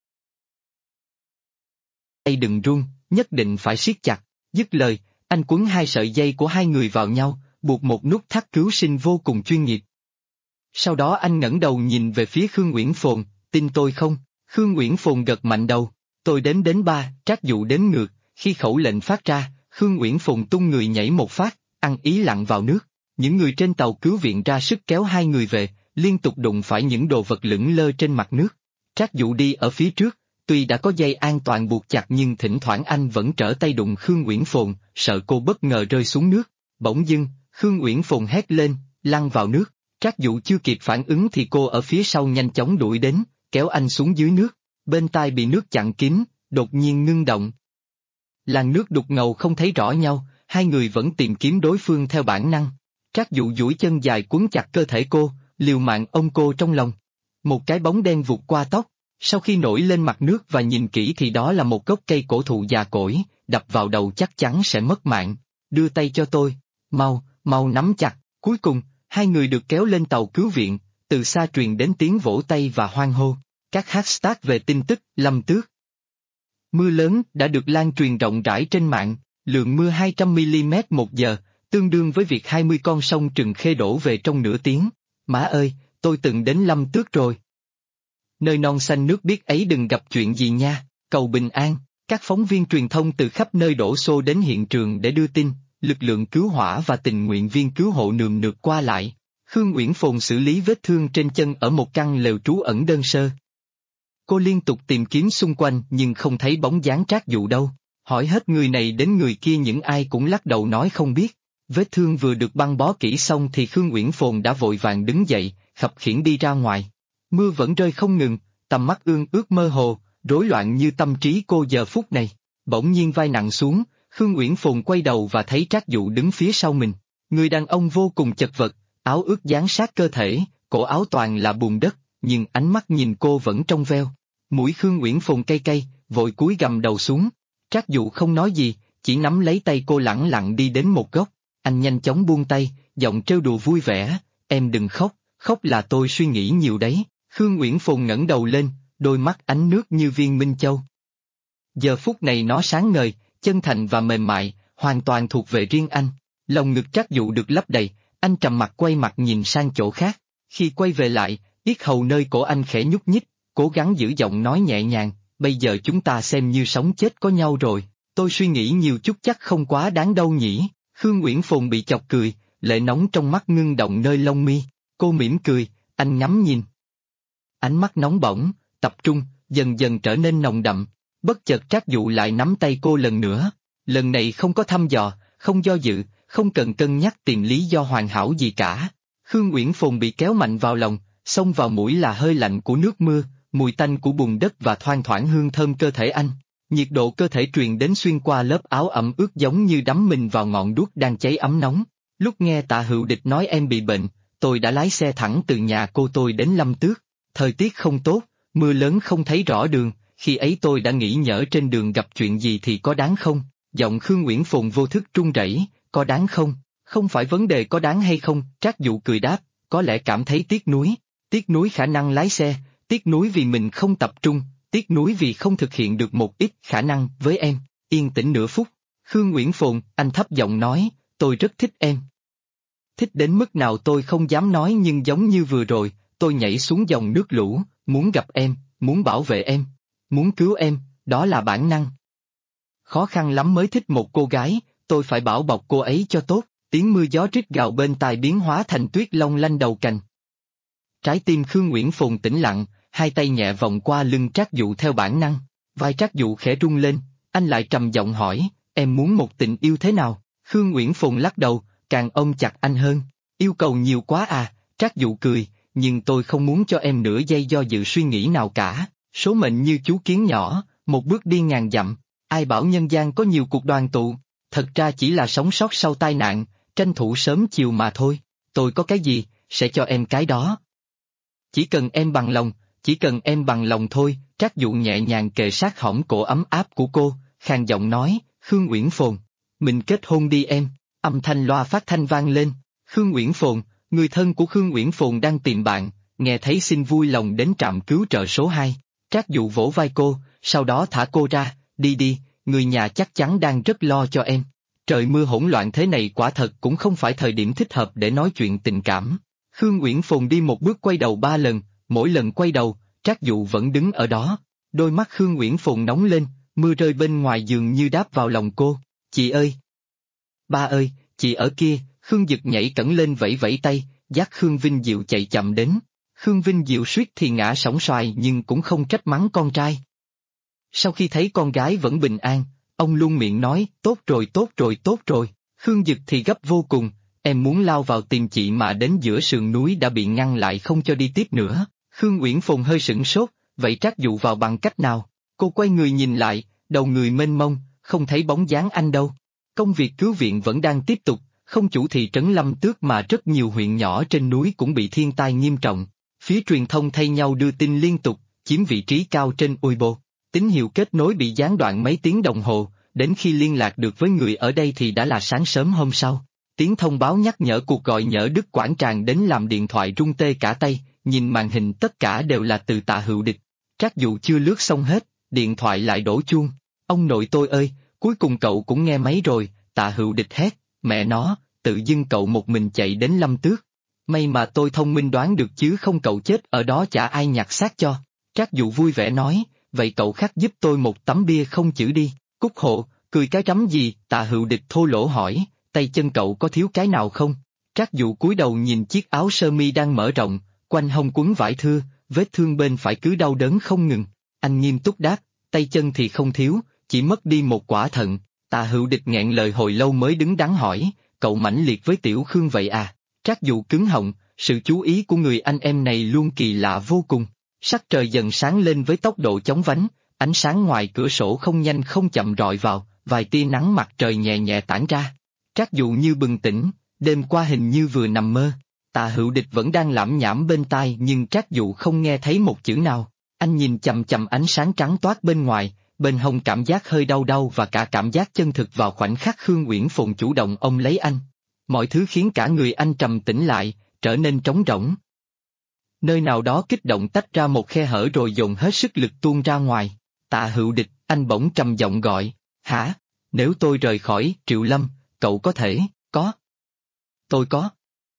Tay đừng run, nhất định phải siết chặt. Dứt lời, anh quấn 2 sợi dây của 2 người vào nhau, buộc một nút thắt cứu sinh vô cùng chuyên nghiệp. Sau đó anh ngẩng đầu nhìn về phía Khương Uyển Phồn, tin tôi không? Khương Uyển Phồn gật mạnh đầu. Tôi đếm đến 3, Trác Dụ đếm ngược, khi khẩu lệnh phát ra, Khương Uyển Phồn tung người nhảy một phát, ăn ý lặn vào nước. Những người trên tàu cứu viện ra sức kéo 2 người về, liên tục đụng phải những đồ vật lững lơ trên mặt nước. Trác Dụ đi ở phía trước, tuy đã có dây an toàn buộc chặt nhưng thỉnh thoảng anh vẫn trở tay đụng Khương Uyển Phồn, sợ cô bất ngờ rơi xuống nước. Bỗng dưng, Khương Uyển Phồn hét lên, lăn vào nước. Trác Dụ chưa kịp phản ứng thì cô ở phía sau nhanh chóng đuổi đến, kéo anh xuống dưới nước. Bên tai bị nước chặn kín, đột nhiên ngưng động. Làn nước đục ngầu không thấy rõ nhau, 2 người vẫn tìm kiếm đối phương theo bản năng. Trác Dụ duỗi chân dài quấn chặt cơ thể cô, liều mạng ôm cô trong lòng. Một cái bóng đen vụt qua tóc, sau khi nổi lên mặt nước và nhìn kỹ thì đó là một gốc cây cổ thụ già cỗi, đập vào đầu chắc chắn sẽ mất mạng. Đưa tay cho tôi, mau nắm chặt. Cuối cùng, 2 người được kéo lên tàu cứu viện, từ xa truyền đến tiếng vỗ tay và hoan hô. Các hashtag về tin tức, Lâm Tước. Mưa lớn đã được lan truyền rộng rãi trên mạng, lượng mưa 200 mm một giờ, tương đương với việc 20 con sông Trừng Khê đổ về trong nửa tiếng. Má ơi, tôi từng đến Lâm Tước rồi. Nơi non xanh nước biếc ấy đừng gặp chuyện gì nha, cầu bình an. Các phóng viên truyền thông từ khắp nơi đổ xô đến hiện trường để đưa tin, lực lượng cứu hỏa và tình nguyện viên cứu hộ nườm nượp qua lại. Khương Uyển Phồn xử lý vết thương trên chân ở một căn lều trú ẩn đơn sơ. Cô liên tục tìm kiếm xung quanh nhưng không thấy bóng dáng Trác Dụ đâu. Hỏi hết người này đến người kia những ai cũng lắc đầu nói không biết. Vết thương vừa được băng bó kỹ xong thì Khương Uyển Phồn đã vội vàng đứng dậy, khập khiễng đi ra ngoài. Mưa vẫn rơi không ngừng, tầm mắt ương ướt mơ hồ, rối loạn như tâm trí cô giờ phút này. Bỗng nhiên vai nặng xuống, Khương Uyển Phồn quay đầu và thấy Trác Dụ đứng phía sau mình. Người đàn ông vô cùng chật vật, áo ướt dán sát cơ thể, cổ áo toàn là bùn đất, nhưng ánh mắt nhìn cô vẫn trong veo. Mũi Khương Uyển Phồn cay cay, vội cúi gằm đầu xuống. Trác Dụ không nói gì, chỉ nắm lấy tay cô lẳng lặng đi đến một góc. Anh nhanh chóng buông tay, giọng trêu đùa vui vẻ, em đừng khóc, khóc là tôi suy nghĩ nhiều đấy. Khương Uyển Phồn ngẩng đầu lên, đôi mắt ánh nước như viên minh châu. Giờ phút này nó sáng ngời, chân thành và mềm mại, hoàn toàn thuộc về riêng anh. Lòng ngực Trác Dụ được lấp đầy, anh trầm mặt quay mặt nhìn sang chỗ khác. Khi quay về lại, yết hầu nơi cổ anh khẽ nhúc nhích, cố gắng giữ giọng nói nhẹ nhàng, bây giờ chúng ta xem như sống chết có nhau rồi, tôi suy nghĩ nhiều chút chắc không quá đáng đâu nhỉ. Khương Uyển Phồn bị chọc cười, lệ nóng trong mắt ngưng động nơi lông mi, cô mỉm cười, anh ngắm nhìn. Ánh mắt nóng bỏng, tập trung, dần dần trở nên nồng đậm, bất chợt Trác Dụ lại nắm tay cô lần nữa, lần này không có thăm dò, không do dự, không cần cân nhắc tìm lý do hoàn hảo gì cả. Khương Uyển Phồn bị kéo mạnh vào lòng, xông vào mũi là hơi lạnh của nước mưa, mùi tanh của bùn đất và thoang thoảng hương thơm cơ thể anh. Nhiệt độ cơ thể truyền đến xuyên qua lớp áo ẩm ướt giống như đắm mình vào ngọn đuốc đang cháy ấm nóng. Lúc nghe Tạ Hữu Địch nói em bị bệnh, tôi đã lái xe thẳng từ nhà cô tôi đến Lâm Tước. Thời tiết không tốt, mưa lớn không thấy rõ đường, khi ấy tôi đã nghĩ nhỡ trên đường gặp chuyện gì thì có đáng không? Giọng Khương Uyển Phồn vô thức run rẩy, có đáng không? Không phải vấn đề có đáng hay không, Trác Dụ cười đáp, có lẽ cảm thấy tiếc nuối khả năng lái xe, tiếc nuối vì mình không tập trung, tiếc nuối vì không thực hiện được một ít khả năng với em. Yên tĩnh nửa phút, Khương Uyển Phồn, anh thấp giọng nói, tôi rất thích em. Thích đến mức nào tôi không dám nói nhưng giống như vừa rồi, tôi nhảy xuống dòng nước lũ, muốn gặp em, muốn bảo vệ em, muốn cứu em, đó là bản năng. Khó khăn lắm mới thích một cô gái, tôi phải bảo bọc cô ấy cho tốt, tiếng mưa gió rít gào bên tai biến hóa thành tuyết long lanh đầu cành. Trái tim Khương Uyển Phồn tĩnh lặng, hai tay nhẹ vòng qua lưng Trác Dụ theo bản năng, vai Trác Dụ khẽ rung lên, anh lại trầm giọng hỏi, em muốn một tình yêu thế nào? Khương Uyển Phồn lắc đầu, càng ôm chặt anh hơn, yêu cầu nhiều quá à, Trác Dụ cười, nhưng tôi không muốn cho em nửa giây do dự suy nghĩ nào cả, số mệnh như chú kiến nhỏ, một bước đi ngàn dặm, ai bảo nhân gian có nhiều cuộc đoàn tụ, thật ra chỉ là sống sót sau tai nạn, tranh thủ sớm chiều mà thôi, tôi có cái gì, sẽ cho em cái đó. Chỉ cần em bằng lòng thôi, Trác Dụ nhẹ nhàng kề sát hõm cổ ấm áp của cô, khàn giọng nói, Khương Uyển Phồn, mình kết hôn đi em, âm thanh loa phát thanh vang lên, Khương Uyển Phồn, người thân của Khương Uyển Phồn đang tìm bạn, nghe thấy xin vui lòng đến trạm cứu trợ số 2, Trác Dụ vỗ vai cô, sau đó thả cô ra, đi đi, người nhà chắc chắn đang rất lo cho em. Trời mưa hỗn loạn thế này quả thật cũng không phải thời điểm thích hợp để nói chuyện tình cảm. Khương Uyển Phồn đi một bước quay đầu 3 lần, mỗi lần quay đầu, Trác Dụ vẫn đứng ở đó. Đôi mắt Khương Uyển Phồn nóng lên, mưa rơi bên ngoài dường như đáp vào lòng cô. Chị ơi! Ba ơi, chị ở kia, Khương Dực nhảy cẫng lên vẫy vẫy tay, dắt Khương Vinh Diệu chạy chậm đến. Khương Vinh Diệu suýt thì ngã sóng xoài nhưng cũng không trách mắng con trai. Sau khi thấy con gái vẫn bình an, ông luôn miệng nói, tốt rồi. Khương Dực thì gấp vô cùng, em muốn lao vào tìm chị mà đến giữa sườn núi đã bị ngăn lại không cho đi tiếp nữa. Khương Uyển Phồn hơi sửng sốt, vậy Trác Dụ vào bằng cách nào? Cô quay người nhìn lại, đầu người mênh mông, không thấy bóng dáng anh đâu. Công việc cứu viện vẫn đang tiếp tục, không chủ thị trấn Lâm Tước mà rất nhiều huyện nhỏ trên núi cũng bị thiên tai nghiêm trọng. Phía truyền thông thay nhau đưa tin liên tục, chiếm vị trí cao trên Weibo. Tín hiệu kết nối bị gián đoạn mấy tiếng đồng hồ, đến khi liên lạc được với người ở đây thì đã là sáng sớm hôm sau. Tiếng thông báo nhắc nhở cuộc gọi nhỡ đứt quãng tràn đến làm điện thoại rung tê cả tay, nhìn màn hình tất cả đều là từ Tạ Hữu Địch. Trác Dụ chưa lướt xong hết, điện thoại lại đổ chuông. Ông nội tôi ơi, cuối cùng cậu cũng nghe máy rồi, Tạ Hữu Địch hét, mẹ nó, tự dưng cậu một mình chạy đến Lâm Tước. May mà tôi thông minh đoán được chứ không cậu chết ở đó chả ai nhặt xác cho. Trác Dụ vui vẻ nói, vậy cậu khắc giúp tôi một tấm bia không chữ đi. Cúc hộ, cười cái rắm gì? Tạ Hữu Địch thô lỗ hỏi, tay chân cậu có thiếu cái nào không? Trác Dụ cúi đầu nhìn chiếc áo sơ mi đang mở rộng, quanh hông quấn vải thưa, vết thương bên phải cứ đau đớn không ngừng. Anh nghiêm túc đáp, tay chân thì không thiếu, chỉ mất đi một quả thận. Tạ Hữu Địch nghẹn lời hồi lâu mới đứng đắn hỏi, cậu mãnh liệt với Tiểu Khương vậy à? Trác Dụ cứng họng, sự chú ý của người anh em này luôn kỳ lạ vô cùng. Sắc trời dần sáng lên với tốc độ chóng vánh, ánh sáng ngoài cửa sổ không nhanh không chậm rọi vào, vài tia nắng mặt trời nhẹ nhẹ tản ra. Trác Dụ như bừng tỉnh, đêm qua hình như vừa nằm mơ. Tạ Hữu Địch vẫn đang lẩm nhẩm bên tai nhưng Trác Dụ không nghe thấy một chữ nào. Anh nhìn chằm chằm ánh sáng trắng toát bên ngoài, bên hông cảm giác hơi đau đau và cả cảm giác chân thực vào khoảnh khắc Khương Uyển Phồn chủ động ôm lấy anh. Mọi thứ khiến cả người anh trầm tĩnh lại, trở nên trống rỗng. Nơi nào đó kích động tách ra một khe hở rồi dồn hết sức lực tuôn ra ngoài. Tạ Hữu Địch, anh bỗng trầm giọng gọi, hả? Nếu tôi rời khỏi Triệu Lâm, cậu có thể, có. Tôi có.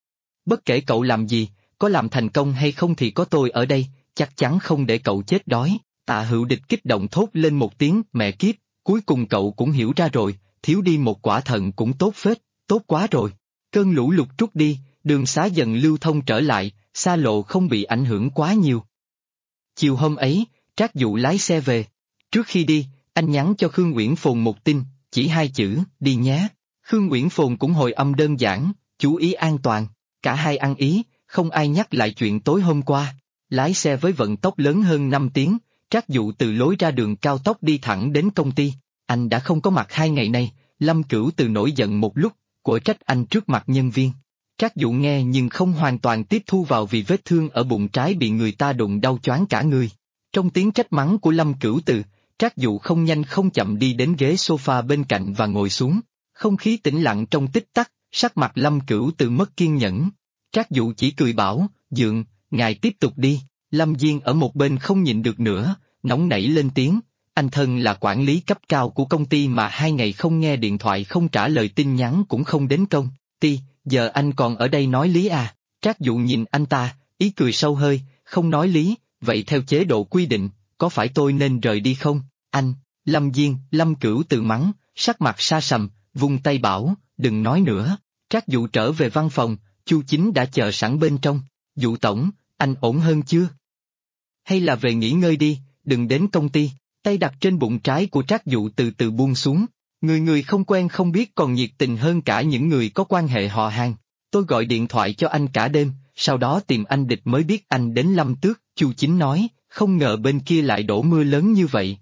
Bất kể cậu làm gì, có làm thành công hay không thì có tôi ở đây, chắc chắn không để cậu chết đói. Tạ Hữu Địch kích động thốt lên một tiếng, mẹ kiếp, cuối cùng cậu cũng hiểu ra rồi, thiếu đi một quả thận cũng tốt phết, tốt quá rồi. Cơn lũ lụt trút đi, đường xá dần lưu thông trở lại, xa lộ không bị ảnh hưởng quá nhiều. Chiều hôm ấy, Trác Dụ lái xe về. Trước khi đi, anh nhắn cho Khương Uyển Phồn một tin, chỉ 2 chữ, đi nhé. Khương Uyển Phồn cũng hồi âm đơn giản, chú ý an toàn. Cả hai ăn ý, không ai nhắc lại chuyện tối hôm qua. Lái xe với vận tốc lớn hơn 5 tiếng, Trác Dụ từ lối ra đường cao tốc đi thẳng đến công ty. Anh đã không có mặt 2 ngày nay, Lâm Cửu Từ nổi giận một lúc, quở trách anh trước mặt nhân viên. Trác Dụ nghe nhưng không hoàn toàn tiếp thu vào vì vết thương ở bụng trái bị người ta đụng đau choáng cả người. Trong tiếng trách mắng của Lâm Cửu Từ, Trác Dụ không nhanh không chậm đi đến ghế sofa bên cạnh và ngồi xuống. Không khí tĩnh lặng trong tích tắc, sắc mặt Lâm Cửu Từ mất kiên nhẫn. Trác Dụ chỉ cười bảo, Dượng, ngài tiếp tục đi. Lâm Diên ở một bên không nhịn được nữa, nóng nảy lên tiếng, anh thân là quản lý cấp cao của công ty mà 2 ngày không nghe điện thoại không trả lời tin nhắn cũng không đến công ty, giờ anh còn ở đây nói lý à? Trác Dụ nhìn anh ta, ý cười sâu hơi, không nói lý, vậy theo chế độ quy định, có phải tôi nên rời đi không? Anh, Lâm Diên, Lâm Cửu Từ mắng, sắc mặt sa sầm, vung tay bảo, đừng nói nữa. Trác Dụ trở về văn phòng, Chu Chính đã chờ sẵn bên trong. Dụ tổng, anh ổn hơn chưa? Hay là về nghỉ ngơi đi, đừng đến công ty. Tay đặt trên bụng trái của Trác Dụ từ từ buông xuống. Người không quen không biết còn nhiệt tình hơn cả những người có quan hệ họ hàng. Tôi gọi điện thoại cho anh cả đêm, sau đó tìm anh Địch mới biết anh đến Lâm Tước. Chu Chính nói, không ngờ bên kia lại đổ mưa lớn như vậy.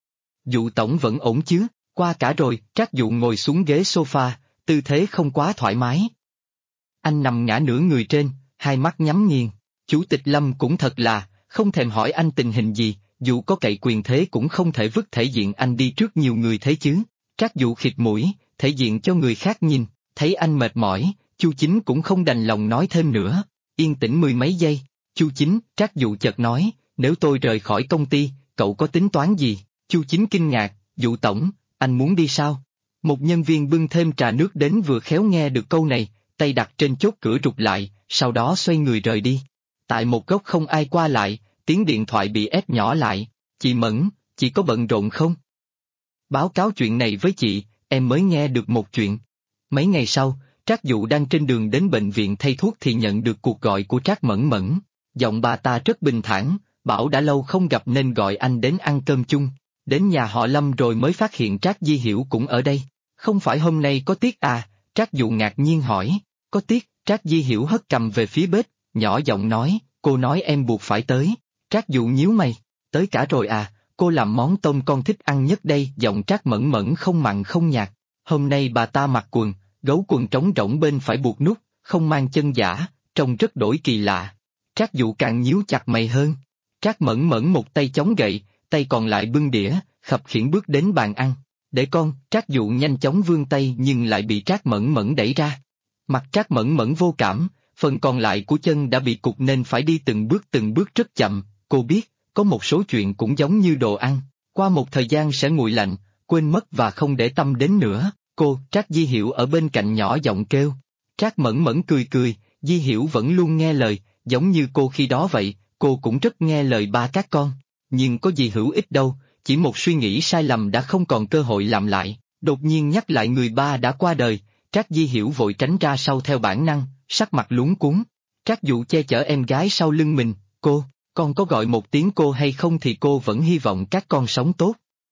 Dụ tổng vẫn ổn chứ? Qua cả rồi. Trác Dụ ngồi xuống ghế sofa, tư thế không quá thoải mái. Anh nằm ngã nửa người trên, hai mắt nhắm nghiền. Chủ tịch Lâm cũng thật là, không thèm hỏi anh tình hình gì, dù có cậy quyền thế cũng không thể vứt thể diện anh đi trước nhiều người thế chứ. Trác Dụ khịt mũi, thể diện cho người khác nhìn, thấy anh mệt mỏi, Chu Chính cũng không đành lòng nói thêm nữa. Yên tĩnh mười mấy giây, Chu Chính, Trác Dụ chợt nói, nếu tôi rời khỏi công ty, cậu có tính toán gì? Chu Chính kinh ngạc, Dụ tổng, anh muốn đi sao? Một nhân viên bưng thêm trà nước đến vừa khéo nghe được câu này, tay đặt trên chốt cửa rụt lại, sau đó xoay người rời đi. Tại một góc không ai qua lại, tiếng điện thoại bị ép nhỏ lại, chị Mẫn, chị có bận rộn không? Báo cáo chuyện này với chị, em mới nghe được một chuyện. Mấy ngày sau, Trác Dụ đang trên đường đến bệnh viện thay thuốc thì nhận được cuộc gọi của Trác Mẫn Mẫn. Giọng bà ta rất bình thản, bảo đã lâu không gặp nên gọi anh đến ăn cơm chung. Đến nhà họ Lâm rồi mới phát hiện Trác Di Hiểu cũng ở đây. Không phải hôm nay có tiết à? Trác Dụ ngạc nhiên hỏi. Có tiết? Trác Di Hiểu hất cầm về phía bếp, nhỏ giọng nói, cô nói em buộc phải tới. Trác Dụ nhíu mày, tới cả rồi à, cô làm món tôm con thích ăn nhất đây. Giọng Trác Mẫn Mẫn không mặn không nhạt. Hôm nay bà ta mặc quần, gấu quần trống rỗng bên phải buộc nút, không mang chân giả, trông rất đổi kỳ lạ. Trác Dụ càng nhíu chặt mày hơn. Trác Mẫn Mẫn một tay chống gậy, tay còn lại bưng đĩa, khập khiễng bước đến bàn ăn. Để con, Trác Dụ nhanh chóng vươn tay nhưng lại bị Trác Mẫn Mẫn đẩy ra. Mặt Trác Mẫn Mẫn vô cảm, phần còn lại của chân đã bị cụt nên phải đi từng bước rất chậm. Cô biết, có một số chuyện cũng giống như đồ ăn, qua một thời gian sẽ nguội lạnh, quên mất và không để tâm đến nữa. Cô, Trác Di Hiểu ở bên cạnh nhỏ giọng kêu. Trác Mẫn Mẫn cười cười, Di Hiểu vẫn luôn nghe lời, giống như cô khi đó vậy, cô cũng rất nghe lời ba các con. nhưng có gì hữu ích đâu, chỉ một suy nghĩ sai lầm đã không còn cơ hội làm lại. Đột nhiên nhắc lại người ba đã qua đời, Trác Di Hiểu vội tránh ra sau theo bản năng, sắc mặt luống cuống. Trác Dụ che chở em gái sau lưng mình, con có gọi một tiếng cô hay không thì cô vẫn hy vọng các con sống tốt.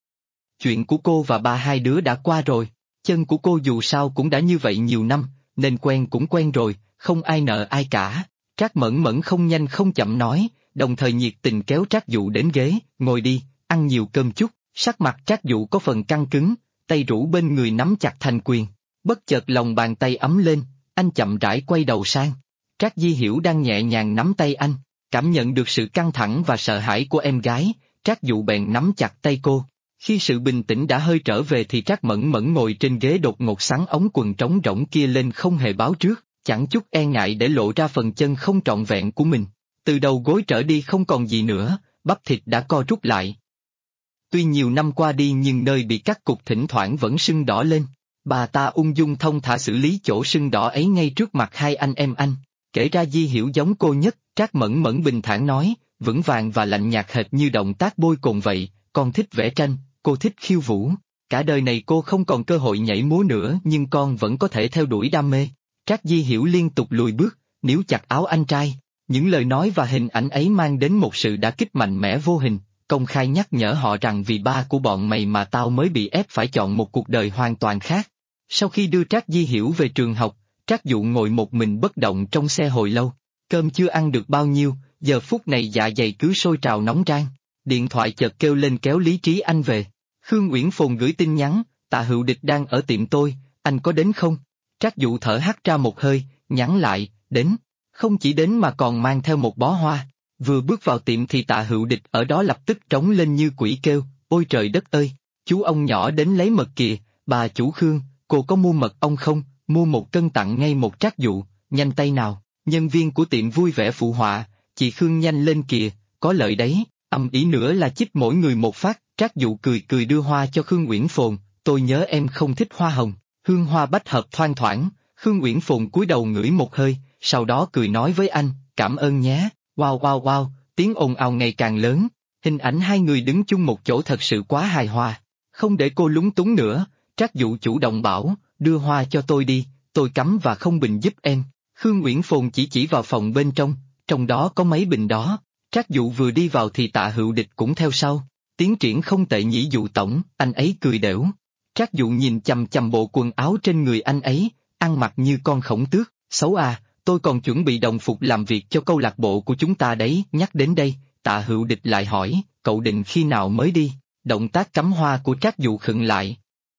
Chuyện của cô và ba hai đứa đã qua rồi, chân của cô dù sao cũng đã như vậy nhiều năm, nên quen cũng quen rồi, không ai nợ ai cả. Trác Mẫn Mẫn không nhanh không chậm nói, đồng thời nhiệt tình kéo Trác Dụ đến ghế, ngồi đi, ăn nhiều cơm chút. Sắc mặt Trác Dụ có phần căng cứng, tay rũ bên người nắm chặt thành quyền. Bất chợt lòng bàn tay ấm lên, anh chậm rãi quay đầu sang. Trác Di Hiểu đang nhẹ nhàng nắm tay anh, cảm nhận được sự căng thẳng và sợ hãi của em gái, Trác Dụ bèn nắm chặt tay cô. Khi sự bình tĩnh đã hơi trở về thì Trác Mẫn Mẫn ngồi trên ghế đột ngột xắn ống quần trống rỗng kia lên không hề báo trước, chẳng chút e ngại để lộ ra phần chân không trọn vẹn của mình. Từ đầu gối trở đi không còn gì nữa, bắp thịt đã co rút lại. Tuy nhiều năm qua đi nhưng nơi bị cắt cục thỉnh thoảng vẫn sưng đỏ lên. Bà ta ung dung thông thả xử lý chỗ sưng đỏ ấy ngay trước mặt hai anh em anh. Kể ra Di Hiểu giống cô nhất, Trác Mẫn Mẫn bình thản nói, vững vàng và lạnh nhạt hệt như động tác bôi cồn vậy. Con thích vẽ tranh, cô thích khiêu vũ. Cả đời này cô không còn cơ hội nhảy múa nữa nhưng con vẫn có thể theo đuổi đam mê. Trác Di Hiểu liên tục lùi bước, níu chặt áo anh trai. Những lời nói và hình ảnh ấy mang đến một sự đả kích mạnh mẽ vô hình, công khai nhắc nhở họ rằng vì ba của bọn mày mà tao mới bị ép phải chọn một cuộc đời hoàn toàn khác. Sau khi đưa Trác Di Hiểu về trường học, Trác Dụ ngồi một mình bất động trong xe hồi lâu. Cơm chưa ăn được bao nhiêu, giờ phút này dạ dày cứ sôi trào nóng rang. Điện thoại chợt kêu lên kéo Lý Trí Anh về. Khương Uyển Phồn gửi tin nhắn, Tạ Hữu Địch đang ở tiệm tôi, anh có đến không? Trác Dụ thở hắt ra một hơi, nhắn lại, đến. Không chỉ đến mà còn mang theo một bó hoa. Vừa bước vào tiệm thì Tạ Hữu Địch ở đó lập tức trống lên như quỷ kêu, ôi trời đất ơi, chú ông nhỏ đến lấy mật kìa, bà chủ Khương, cô có mua mật ong không, mua 1 cân tặng ngay một Trác Dụ, nhanh tay nào. Nhân viên của tiệm vui vẻ phụ họa, chị Khương nhanh lên kìa, có lợi đấy, ầm ĩ nữa là chích mỗi người một phát. Trác Dụ cười cười đưa hoa cho Khương Uyển Phồn, tôi nhớ em không thích hoa hồng, hương hoa bách hợp thoang thoảng. Khương Uyển Phồn cúi đầu ngửi một hơi, sau đó cười nói với anh, cảm ơn nhé, wow wow wow, tiếng ồn ào ngày càng lớn, hình ảnh hai người đứng chung một chỗ thật sự quá hài hòa. Không để cô lúng túng nữa, Trác Dụ chủ động bảo, đưa hoa cho tôi đi, tôi cắm và không bình giúp em. Khương Uyển Phồn chỉ vào phòng bên trong đó có mấy bình đó. Trác Dụ vừa đi vào thì Tạ Hữu Địch cũng theo sau. Tiến triển không tệ nhỉ Dụ tổng, anh ấy cười đểu. Trác Dụ nhìn chằm chằm bộ quần áo trên người anh ấy, ăn mặc như con khổng tước, xấu à, tôi còn chuẩn bị đồng phục làm việc cho câu lạc bộ của chúng ta đấy. Nhắc đến đây, Tạ Hữu Địch lại hỏi, cậu định khi nào mới đi? Động tác cắm hoa của Trác Dụ khựng lại.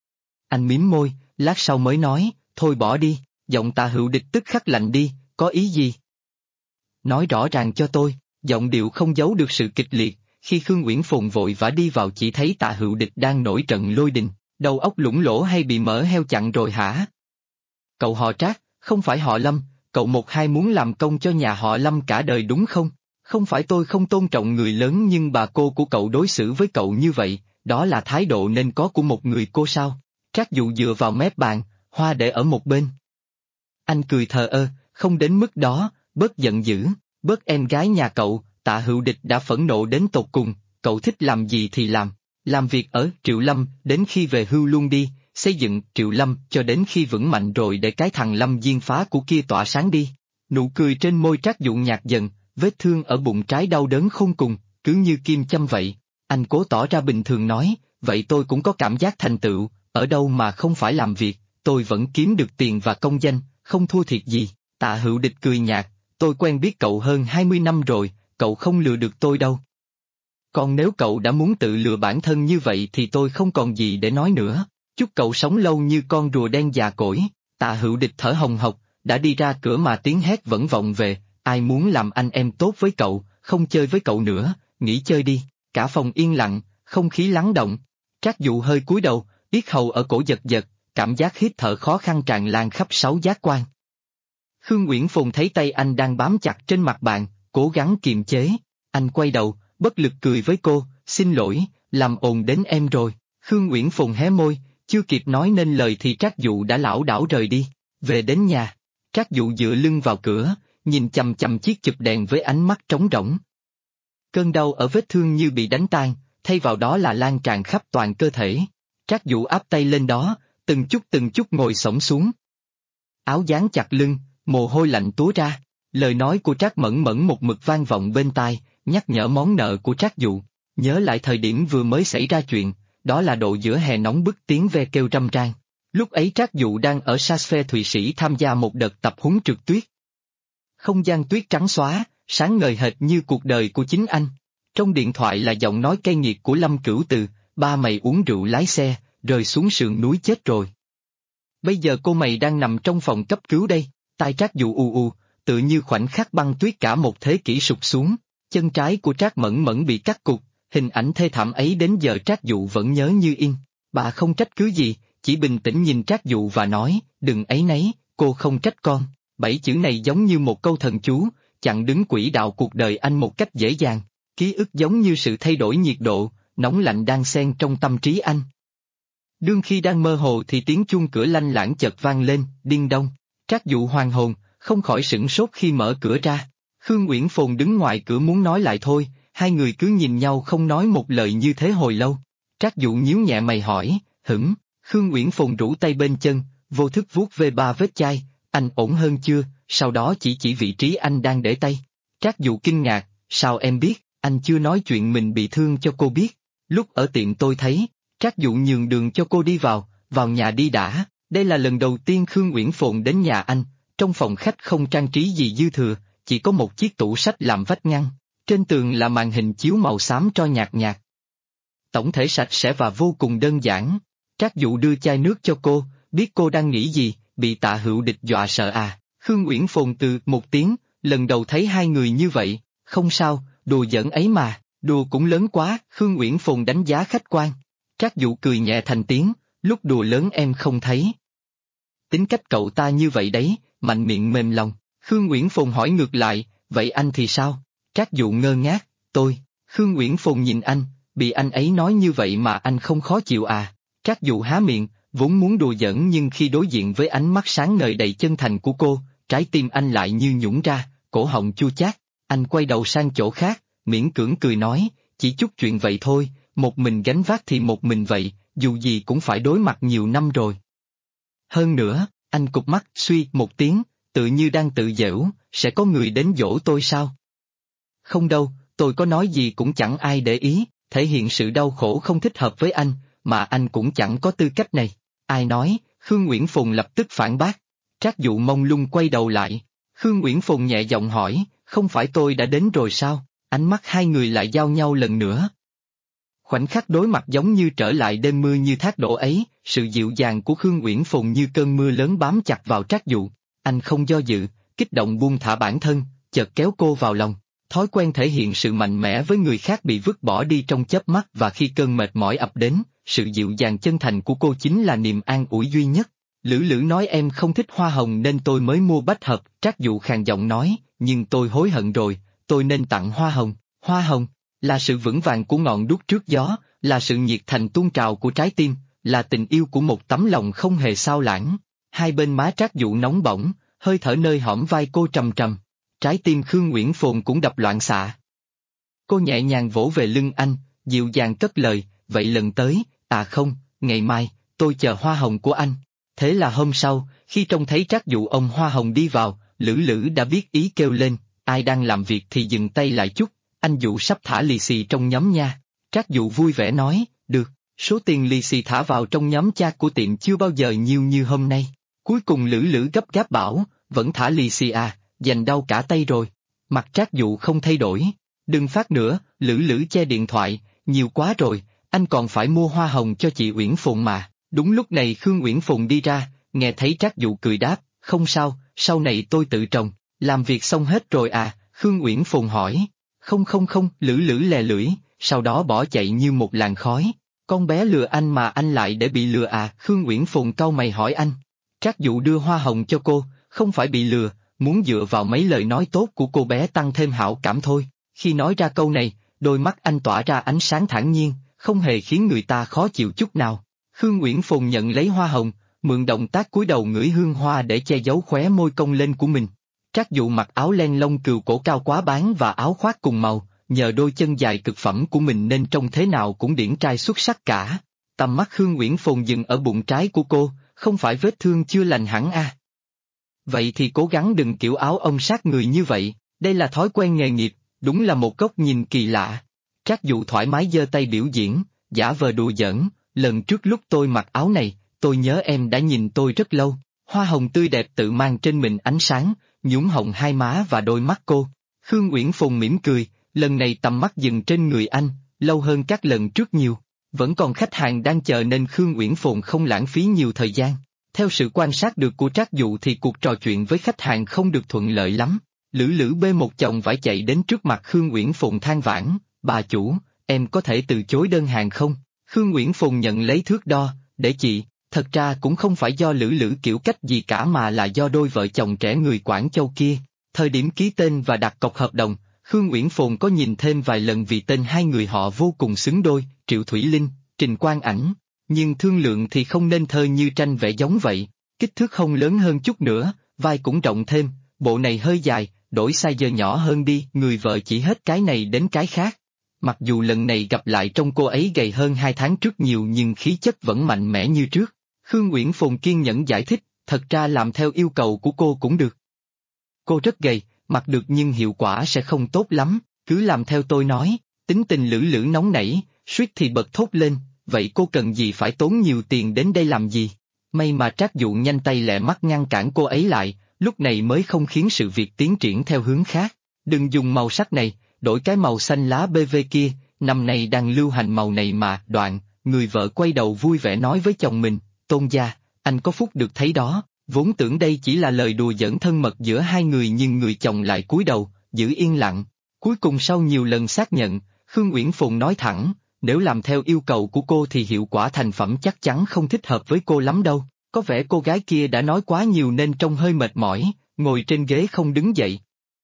Anh mím môi, lát sau mới nói, thôi bỏ đi, giọng Tạ Hữu Địch tức khắc lạnh đi, có ý gì? Nói rõ ràng cho tôi, giọng điệu không giấu được sự kịch liệt. Khi Khương Uyển Phồn vội vã đi vào chỉ thấy Tạ Hữu Địch đang nổi trận lôi đình, đầu óc lủng lỗ hay bị mỡ heo chặn rồi hả? Cậu họ Trác, không phải họ Lâm, cậu một hai muốn làm công cho nhà họ Lâm cả đời đúng không? Không phải tôi không tôn trọng người lớn nhưng bà cô của cậu đối xử với cậu như vậy, đó là thái độ nên có của một người cô sao? Trác Dụ dựa vào mép bàn, hoa để ở một bên. Anh cười thờ ơ, không đến mức đó, bớt giận dữ, bớt em gái nhà cậu. Tạ Hữu Địch đã phẫn nộ đến tột cùng, cậu thích làm gì thì làm việc ở Triệu Lâm đến khi về hưu luôn đi, xây dựng Triệu Lâm cho đến khi vững mạnh rồi để cái thằng Lâm Diên phá của kia tỏa sáng đi. Nụ cười trên môi Trác Dụ nhạt dần, vết thương ở bụng trái đau đớn khôn cùng, cứ như kim châm vậy. Anh cố tỏ ra bình thường nói, vậy tôi cũng có cảm giác thành tựu, ở đâu mà không phải làm việc, tôi vẫn kiếm được tiền và công danh, không thua thiệt gì. Tạ Hữu Địch cười nhạt, tôi quen biết cậu hơn 20 năm rồi. Cậu không lừa được tôi đâu. Còn nếu cậu đã muốn tự lừa bản thân như vậy thì tôi không còn gì để nói nữa. Chúc cậu sống lâu như con rùa đen già cỗi. Tạ Hữu Địch thở hồng hộc, đã đi ra cửa mà tiếng hét vẫn vọng về, ai muốn làm anh em tốt với cậu, không chơi với cậu nữa, nghỉ chơi đi. Cả phòng yên lặng, không khí lắng động. Trác Dụ hơi cúi đầu, yết hầu ở cổ giật giật, cảm giác hít thở khó khăn tràn lan khắp 6 giác quan. Khương Uyển Phồn thấy tay anh đang bám chặt trên mặt bàn, cố gắng kiềm chế. Anh quay đầu, bất lực cười với cô, xin lỗi, làm ồn đến em rồi. Khương Uyển Phồn hé môi, chưa kịp nói nên lời thì Trác Dụ đã lảo đảo rời đi. Về đến nhà, Trác Dụ dựa lưng vào cửa, nhìn chằm chằm chiếc chụp đèn với ánh mắt trống rỗng. Cơn đau ở vết thương như bị đánh tan, thay vào đó là lan tràn khắp toàn cơ thể. Trác Dụ áp tay lên đó, từng chút ngồi xổm xuống. Áo dán chặt lưng, mồ hôi lạnh túa ra. Lời nói của Trác Mẫn Mẫn một mực vang vọng bên tai, nhắc nhở món nợ của Trác Dụ. Nhớ lại thời điểm vừa mới xảy ra chuyện, đó là độ giữa hè nóng bức tiếng ve kêu râm ran. Lúc ấy Trác Dụ đang ở Saas-Phe Thụy Sĩ tham gia một đợt tập huấn trượt tuyết. Không gian tuyết trắng xóa, sáng ngời hệt như cuộc đời của chính anh. Trong điện thoại là giọng nói cay nghiệt của Lâm Cửu Từ, ba mày uống rượu lái xe, rơi xuống sườn núi chết rồi. Bây giờ cô mày đang nằm trong phòng cấp cứu đây, tai Trác Dụ u, tự như khoảnh khắc băng tuyết cả một thế kỷ sụp xuống, chân trái của Trác Mẫn Mẫn bị cắt cụt, hình ảnh thê thảm ấy đến giờ Trác Dụ vẫn nhớ như in. Bà không trách cứ gì, chỉ bình tĩnh nhìn Trác Dụ và nói, đừng áy náy, cô không trách con. 7 chữ này giống như một câu thần chú, chặn đứng quỹ đạo cuộc đời anh một cách dễ dàng. Ký ức giống như sự thay đổi nhiệt độ, nóng lạnh đang xen trong tâm trí anh. Đương khi đang mơ hồ thì tiếng chuông cửa lanh lảng chợt vang lên, đinh đông. Trác Dụ hoàn hồn, không khỏi sửng sốt khi mở cửa ra. Khương Uyển Phồn đứng ngoài cửa muốn nói lại thôi, hai người cứ nhìn nhau không nói một lời như thế hồi lâu. Trác Dụ nhíu nhẹ mày hỏi, hửng, Khương Uyển Phồn rũ tay bên chân, vô thức vuốt về ba vết chai, anh ổn hơn chưa, sau đó chỉ vị trí anh đang để tay. Trác Dụ kinh ngạc, sao em biết, anh chưa nói chuyện mình bị thương cho cô biết. Lúc ở tiệm tôi thấy, Trác Dụ nhường đường cho cô đi vào nhà đi đã. Đây là lần đầu tiên Khương Uyển Phồn đến nhà anh, trong phòng khách không trang trí gì dư thừa, chỉ có một chiếc tủ sách làm vách ngăn, trên tường là màn hình chiếu màu xám tro nhạt nhạt. Tổng thể sạch sẽ và vô cùng đơn giản. Trác Dụ đưa chai nước cho cô, biết cô đang nghĩ gì, bị Tạ Hữu Địch dọa sợ à. Khương Uyển Phồn từ một tiếng, lần đầu thấy hai người như vậy, không sao, đùa giỡn ấy mà, đùa cũng lớn quá, Khương Uyển Phồn đánh giá khách quan. Trác Dụ cười nhẹ thành tiếng, lúc đùa lớn em không thấy. Tính cách cậu ta như vậy đấy, mạnh miệng mềm lòng. Khương Uyển Phồn hỏi ngược lại, vậy anh thì sao? Trác Dụ ngơ ngác, tôi. Khương Uyển Phồn nhìn anh, bị anh ấy nói như vậy mà anh không khó chịu à? Trác Dụ há miệng, vốn muốn đùa giỡn nhưng khi đối diện với ánh mắt sáng ngời đầy chân thành của cô, trái tim anh lại như nhũn ra, cổ họng chua chát. Anh quay đầu sang chỗ khác, miễn cưỡng cười nói, chỉ chút chuyện vậy thôi, một mình gánh vác thì một mình vậy, dù gì cũng phải đối mặt nhiều năm rồi. Hơn nữa, anh cụp mắt suy một tiếng, tự như đang tự giễu, sẽ có người đến dỗ tôi sao? Không đâu, tôi có nói gì cũng chẳng ai để ý, thể hiện sự đau khổ không thích hợp với anh, mà anh cũng chẳng có tư cách này. Ai nói? Khương Uyển Phồn lập tức phản bác. Trác Dụ mông lung quay đầu lại. Khương Uyển Phồn nhẹ giọng hỏi, không phải tôi đã đến rồi sao? Ánh mắt hai người lại giao nhau lần nữa. Khoảnh khắc đối mặt giống như trở lại đêm mưa như thác đổ ấy, sự dịu dàng của Khương Uyển Phồn như cơn mưa lớn bám chặt vào Trác Dụ. Anh không do dự, kích động buông thả bản thân, chợt kéo cô vào lòng. Thói quen thể hiện sự mạnh mẽ với người khác bị vứt bỏ đi trong chớp mắt và khi cơn mệt mỏi ập đến, sự dịu dàng chân thành của cô chính là niềm an ủi duy nhất. Lữ Lữ nói em không thích hoa hồng nên tôi mới mua bách hợp, Trác Dụ khàn giọng nói, nhưng tôi hối hận rồi, tôi nên tặng hoa hồng. Hoa hồng là sự vững vàng của ngọn đuốc trước gió, là sự nhiệt thành tuôn trào của trái tim, là tình yêu của một tấm lòng không hề xao lãng. Hai bên má Trác Dụ nóng bỏng, hơi thở nơi hõm vai cô trầm trầm. Trái tim Khương Uyển Phồn cũng đập loạn xạ. Cô nhẹ nhàng vỗ về lưng anh, dịu dàng cất lời, vậy lần tới, à không, ngày mai, tôi chờ hoa hồng của anh. Thế là hôm sau, khi trông thấy Trác Dụ ôm hoa hồng đi vào, Lữ Lữ đã biết ý kêu lên, ai đang làm việc thì dừng tay lại chút, anh Dụ sắp thả lì xì trong nhóm nha. Trác Dụ vui vẻ nói, được, số tiền lì xì thả vào trong nhóm chat của tiệm chưa bao giờ nhiều như hôm nay. Cuối cùng Lữ Lữ gấp gáp bảo, vẫn thả lì xì à, dành đau cả tay rồi. Mặt Trác Dụ không thay đổi, đừng phát nữa, Lữ Lữ che điện thoại, nhiều quá rồi, anh còn phải mua hoa hồng cho chị Uyển Phồn mà. Đúng lúc này Khương Uyển Phồn đi ra, nghe thấy Trác Dụ cười đáp, không sao, sau này tôi tự trồng, làm việc xong hết rồi à, Khương Uyển Phồn hỏi. Không, Lữ Lữ lè lưỡi, sau đó bỏ chạy như một làn khói. Con bé lừa anh mà anh lại để bị lừa à, Khương Uyển Phồn cau mày hỏi anh. Trác Dụ đưa hoa hồng cho cô, không phải bị lừa, muốn dựa vào mấy lời nói tốt của cô bé tăng thêm hảo cảm thôi. Khi nói ra câu này, đôi mắt anh tỏa ra ánh sáng thản nhiên, không hề khiến người ta khó chịu chút nào. Khương Uyển Phồn nhận lấy hoa hồng, mượn động tác cúi đầu ngửi hương hoa để che giấu khóe môi cong lên của mình. Trác Dụ mặc áo len lông cừu cổ cao quá bán và áo khoác cùng màu, nhờ đôi chân dài cực phẩm của mình nên trông thế nào cũng điển trai xuất sắc cả. Tầm mắt Khương Uyển Phồn dừng ở bụng trái của cô, không phải vết thương chưa lành hẳn à? Vậy thì cố gắng đừng kiểu áo ông sát người như vậy, đây là thói quen nghề nghiệp, đúng là một góc nhìn kỳ lạ. Trác Dụ thoải mái giơ tay biểu diễn, giả vờ đùa giỡn, lần trước lúc tôi mặc áo này, tôi nhớ em đã nhìn tôi rất lâu. Hoa hồng tươi đẹp tự mang trên mình ánh sáng, nhuốm hồng hai má và đôi mắt cô. Khương Uyển Phồn mỉm cười, lần này tầm mắt dừng trên người anh, lâu hơn các lần trước nhiều. Vẫn còn khách hàng đang chờ nên Khương Uyển Phồn không lãng phí nhiều thời gian. Theo sự quan sát được của Trác Dụ thì cuộc trò chuyện với khách hàng không được thuận lợi lắm. Lữ Lữ bê một chồng vải chạy đến trước mặt Khương Uyển Phồn than vãn, bà chủ, em có thể từ chối đơn hàng không? Khương Uyển Phồn nhận lấy thước đo, để chị, thật ra cũng không phải do Lữ Lữ kiểu cách gì cả mà là do đôi vợ chồng trẻ người Quảng Châu kia. Thời điểm ký tên và đặt cọc hợp đồng, Khương Uyển Phồn có nhìn thêm vài lần vì tên hai người họ vô cùng xứng đôi, Triệu Thủy Linh, Trình Quang Ảnh. Nhưng thương lượng thì không nên thơ như tranh vẽ giống vậy, kích thước hông lớn hơn chút nữa, vai cũng rộng thêm, bộ này hơi dài, đổi size nhỏ hơn đi, người vợ chỉ hết cái này đến cái khác. Mặc dù lần này gặp lại trông cô ấy gầy hơn 2 tháng trước nhiều nhưng khí chất vẫn mạnh mẽ như trước. Khương Uyển Phồn kiên nhẫn giải thích, thật ra làm theo yêu cầu của cô cũng được. Cô rất gầy, mặc được nhưng hiệu quả sẽ không tốt lắm, cứ làm theo tôi nói. Tính tình Lữ Lữ nóng nảy, suýt thì bật thốt lên, vậy cô cần gì phải tốn nhiều tiền đến đây làm gì? May mà Trác Dụ nhanh tay lẹ mắt ngăn cản cô ấy lại, lúc này mới không khiến sự việc tiến triển theo hướng khác. Đừng dùng màu sắc này, đổi cái màu xanh lá BV kia, năm nay đang lưu hành màu này mà. Đoạn, người vợ quay đầu vui vẻ nói với chồng mình, Tôn gia, anh có phúc được thấy đó, vốn tưởng đây chỉ là lời đùa giỡn thân mật giữa hai người nhưng người chồng lại cúi đầu, giữ yên lặng. Cuối cùng sau nhiều lần xác nhận, Khương Uyển Phồn nói thẳng, nếu làm theo yêu cầu của cô thì hiệu quả thành phẩm chắc chắn không thích hợp với cô lắm đâu. Có vẻ cô gái kia đã nói quá nhiều nên trông hơi mệt mỏi, ngồi trên ghế không đứng dậy.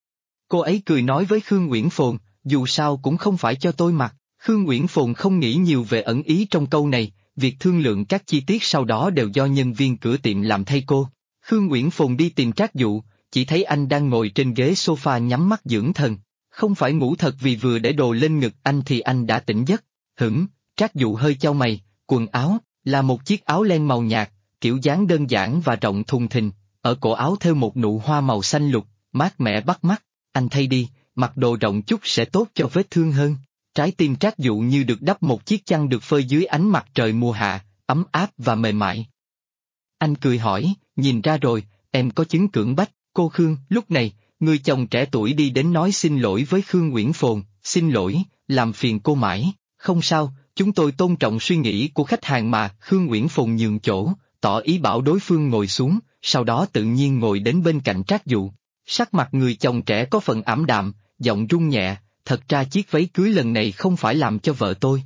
Cô ấy cười nói với Khương Uyển Phồn, dù sao cũng không phải cho tôi mặc. Khương Uyển Phồn không nghĩ nhiều về ẩn ý trong câu này, việc thương lượng các chi tiết sau đó đều do nhân viên cửa tiệm làm thay cô. Khương Uyển Phồn đi tìm Trác Dụ, chỉ thấy anh đang ngồi trên ghế sofa nhắm mắt dưỡng thần. Không phải ngủ thật vì vừa để đồ lên ngực anh thì anh đã tỉnh giấc. Trác Dụ hơi chau mày, quần áo, là một chiếc áo len màu nhạt, kiểu dáng đơn giản và rộng thùng thình, ở cổ áo thêu một nụ hoa màu xanh lục, mát mẻ bắt mắt, anh thay đi, mặc đồ rộng chút sẽ tốt cho vết thương hơn. Trái tim Trác Dụ như được đắp một chiếc chăn được phơi dưới ánh mặt trời mùa hạ, ấm áp và mềm mại. Anh cười hỏi, nhìn ra rồi, em có chứng cưỡng bách, cô Khương. Lúc này, người chồng trẻ tuổi đi đến nói xin lỗi với Khương Uyển Phồn, xin lỗi, làm phiền cô mãi, không sao, chúng tôi tôn trọng suy nghĩ của khách hàng mà. Khương Uyển Phồn nhường chỗ, tỏ ý bảo đối phương ngồi xuống, sau đó tự nhiên ngồi đến bên cạnh Trác Dụ. Sắc mặt người chồng trẻ có phần ảm đạm, giọng run nhẹ, thật ra chiếc váy cưới lần này không phải làm cho vợ tôi,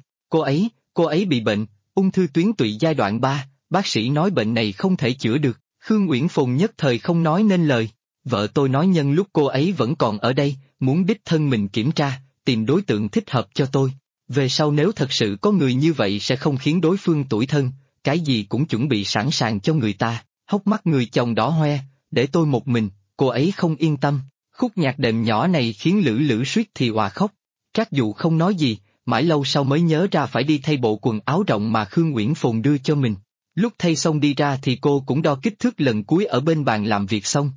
cô ấy bị bệnh, ung thư tuyến tụy giai đoạn 3, bác sĩ nói bệnh này không thể chữa được. Khương Uyển Phồn nhất thời không nói nên lời, vợ tôi nói nhân lúc cô ấy vẫn còn ở đây, muốn đích thân mình kiểm tra, tìm đối tượng thích hợp cho tôi. Về sau nếu thật sự có người như vậy sẽ không khiến đối phương tủi thân, cái gì cũng chuẩn bị sẵn sàng cho người ta. Hốc mắt người chồng đỏ hoe, để tôi một mình, cô ấy không yên tâm. Khúc nhạc đệm nhỏ này khiến Lữ Lữ suýt thì òa khóc. Trác Dụ không nói gì, mãi lâu sau mới nhớ ra phải đi thay bộ quần áo rộng mà Khương Uyển Phồn đưa cho mình. Lúc thay xong đi ra thì cô cũng đo kích thước lần cuối ở bên bàn làm việc xong.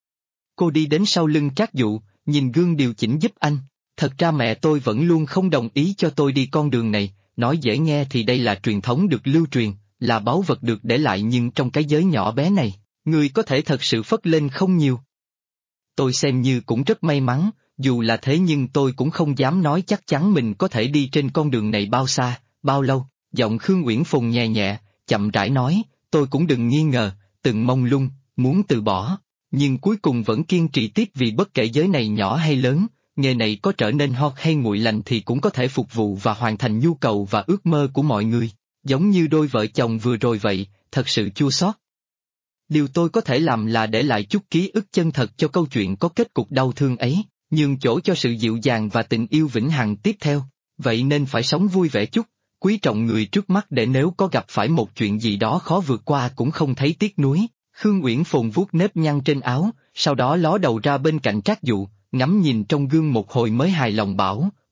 Cô đi đến sau lưng Trác Dụ, nhìn gương điều chỉnh giúp anh. Thật ra mẹ tôi vẫn luôn không đồng ý cho tôi đi con đường này, nói dễ nghe thì đây là truyền thống được lưu truyền, là báu vật được để lại nhưng trong cái giới nhỏ bé này, người có thể thật sự phất lên không nhiều. Tôi xem như cũng rất may mắn, dù là thế nhưng tôi cũng không dám nói chắc chắn mình có thể đi trên con đường này bao xa, bao lâu. Giọng Khương Uyển Phồn nhẹ nhẹ, chậm rãi nói, tôi cũng đừng nghi ngờ, từng mông lung, muốn từ bỏ, nhưng cuối cùng vẫn kiên trì tiếp vì bất kể giới này nhỏ hay lớn, nghề này có trở nên hot hay nguội lạnh thì cũng có thể phục vụ và hoàn thành nhu cầu và ước mơ của mọi người, giống như đôi vợ chồng vừa rồi vậy, thật sự chua xót. Điều tôi có thể làm là để lại chút ký ức chân thật cho câu chuyện có kết cục đau thương ấy, nhường chỗ cho sự dịu dàng và tình yêu vĩnh hằng tiếp theo, vậy nên phải sống vui vẻ chút, quý trọng người trước mắt để nếu có gặp phải một chuyện gì đó khó vượt qua cũng không thấy tiếc nuối. Khương Uyển Phồn vuốt nếp nhăn trên áo, sau đó ló đầu ra bên cạnh Trác Dụ, ngắm nhìn trong gương một hồi mới hài lòng bảo,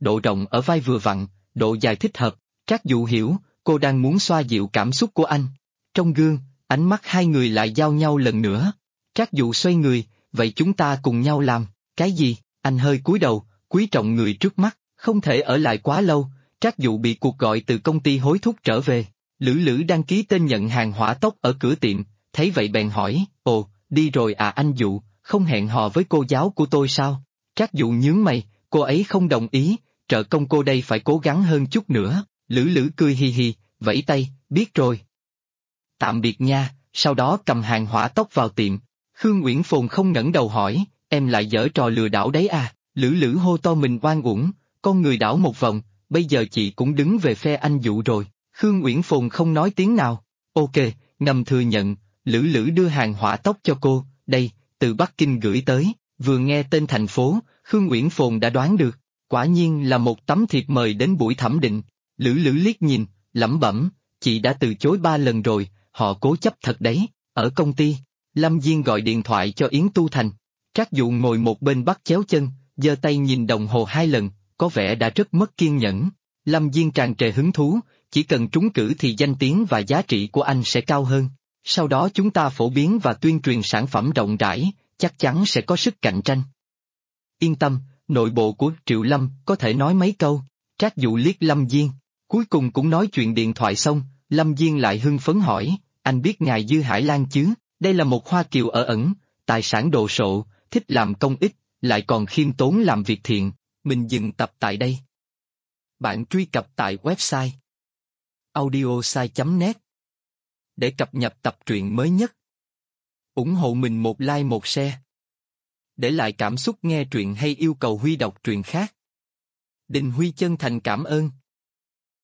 độ rộng ở vai vừa vặn, độ dài thích hợp. Trác Dụ hiểu, cô đang muốn xoa dịu cảm xúc của anh. Trong gương, ánh mắt hai người lại giao nhau lần nữa. Trác Dụ xoay người, vậy chúng ta cùng nhau làm, cái gì? Anh hơi cúi đầu, quý trọng người trước mắt, không thể ở lại quá lâu. Trác Dụ bị cuộc gọi từ công ty hối thúc trở về. Lữ Lữ đăng ký tên nhận hàng hỏa tốc ở cửa tiệm, thấy vậy bèn hỏi, ồ, đi rồi à anh Dụ, không hẹn hò với cô giáo của tôi sao? Trác Dụ nhướng mày, cô ấy không đồng ý, trợ công cô đây phải cố gắng hơn chút nữa. Lữ Lữ cười hì hì, vẫy tay, biết rồi. Tạm biệt nha, sau đó cầm hàng hỏa tốc vào tiệm. Khương Uyển Phồn không ngẩng đầu hỏi, em lại giở trò lừa đảo đấy à? Lữ Lữ hô to mình oan uổng, con người đảo một vòng, bây giờ chị cũng đứng về phe anh Dụ rồi. Khương Uyển Phồn không nói tiếng nào. Ok, ngầm thừa nhận. Lữ Lữ đưa hàng hỏa tốc cho cô, đây, từ Bắc Kinh gửi tới. Vừa nghe tên thành phố, Khương Uyển Phồn đã đoán được, quả nhiên là một tấm thiệp mời đến buổi thẩm định. Lữ Lữ liếc nhìn, lẩm bẩm, chị đã từ chối 3 lần rồi, họ cố chấp thật đấy. Ở công ty, Lâm Diên gọi điện thoại cho Yến Tu Thành. Trác Dụ ngồi một bên bắt chéo chân, giơ tay nhìn đồng hồ 2 lần, có vẻ đã rất mất kiên nhẫn. Lâm Diên tràn trề hứng thú, chỉ cần trúng cử thì danh tiếng và giá trị của anh sẽ cao hơn. Sau đó chúng ta phổ biến và tuyên truyền sản phẩm rộng rãi, chắc chắn sẽ có sức cạnh tranh. Yên tâm, nội bộ của Triệu Lâm có thể nói mấy câu. Trác Dụ liếc Lâm Diên, cuối cùng cũng nói chuyện điện thoại xong, Lâm Diên lại hưng phấn hỏi, anh biết ngài Dư Hải Lan chứ? Đây là một Hoa Kiều ở ẩn, tài sản đồ sộ, thích làm công ích, lại còn khiêm tốn làm việc thiện. Mình dừng tập tại đây. Bạn truy cập tại website audiosai.net để cập nhật tập truyện mới nhất. Ủng hộ mình một like một share. Để lại cảm xúc nghe truyện hay yêu cầu Huy đọc truyện khác. Đình Huy chân thành cảm ơn.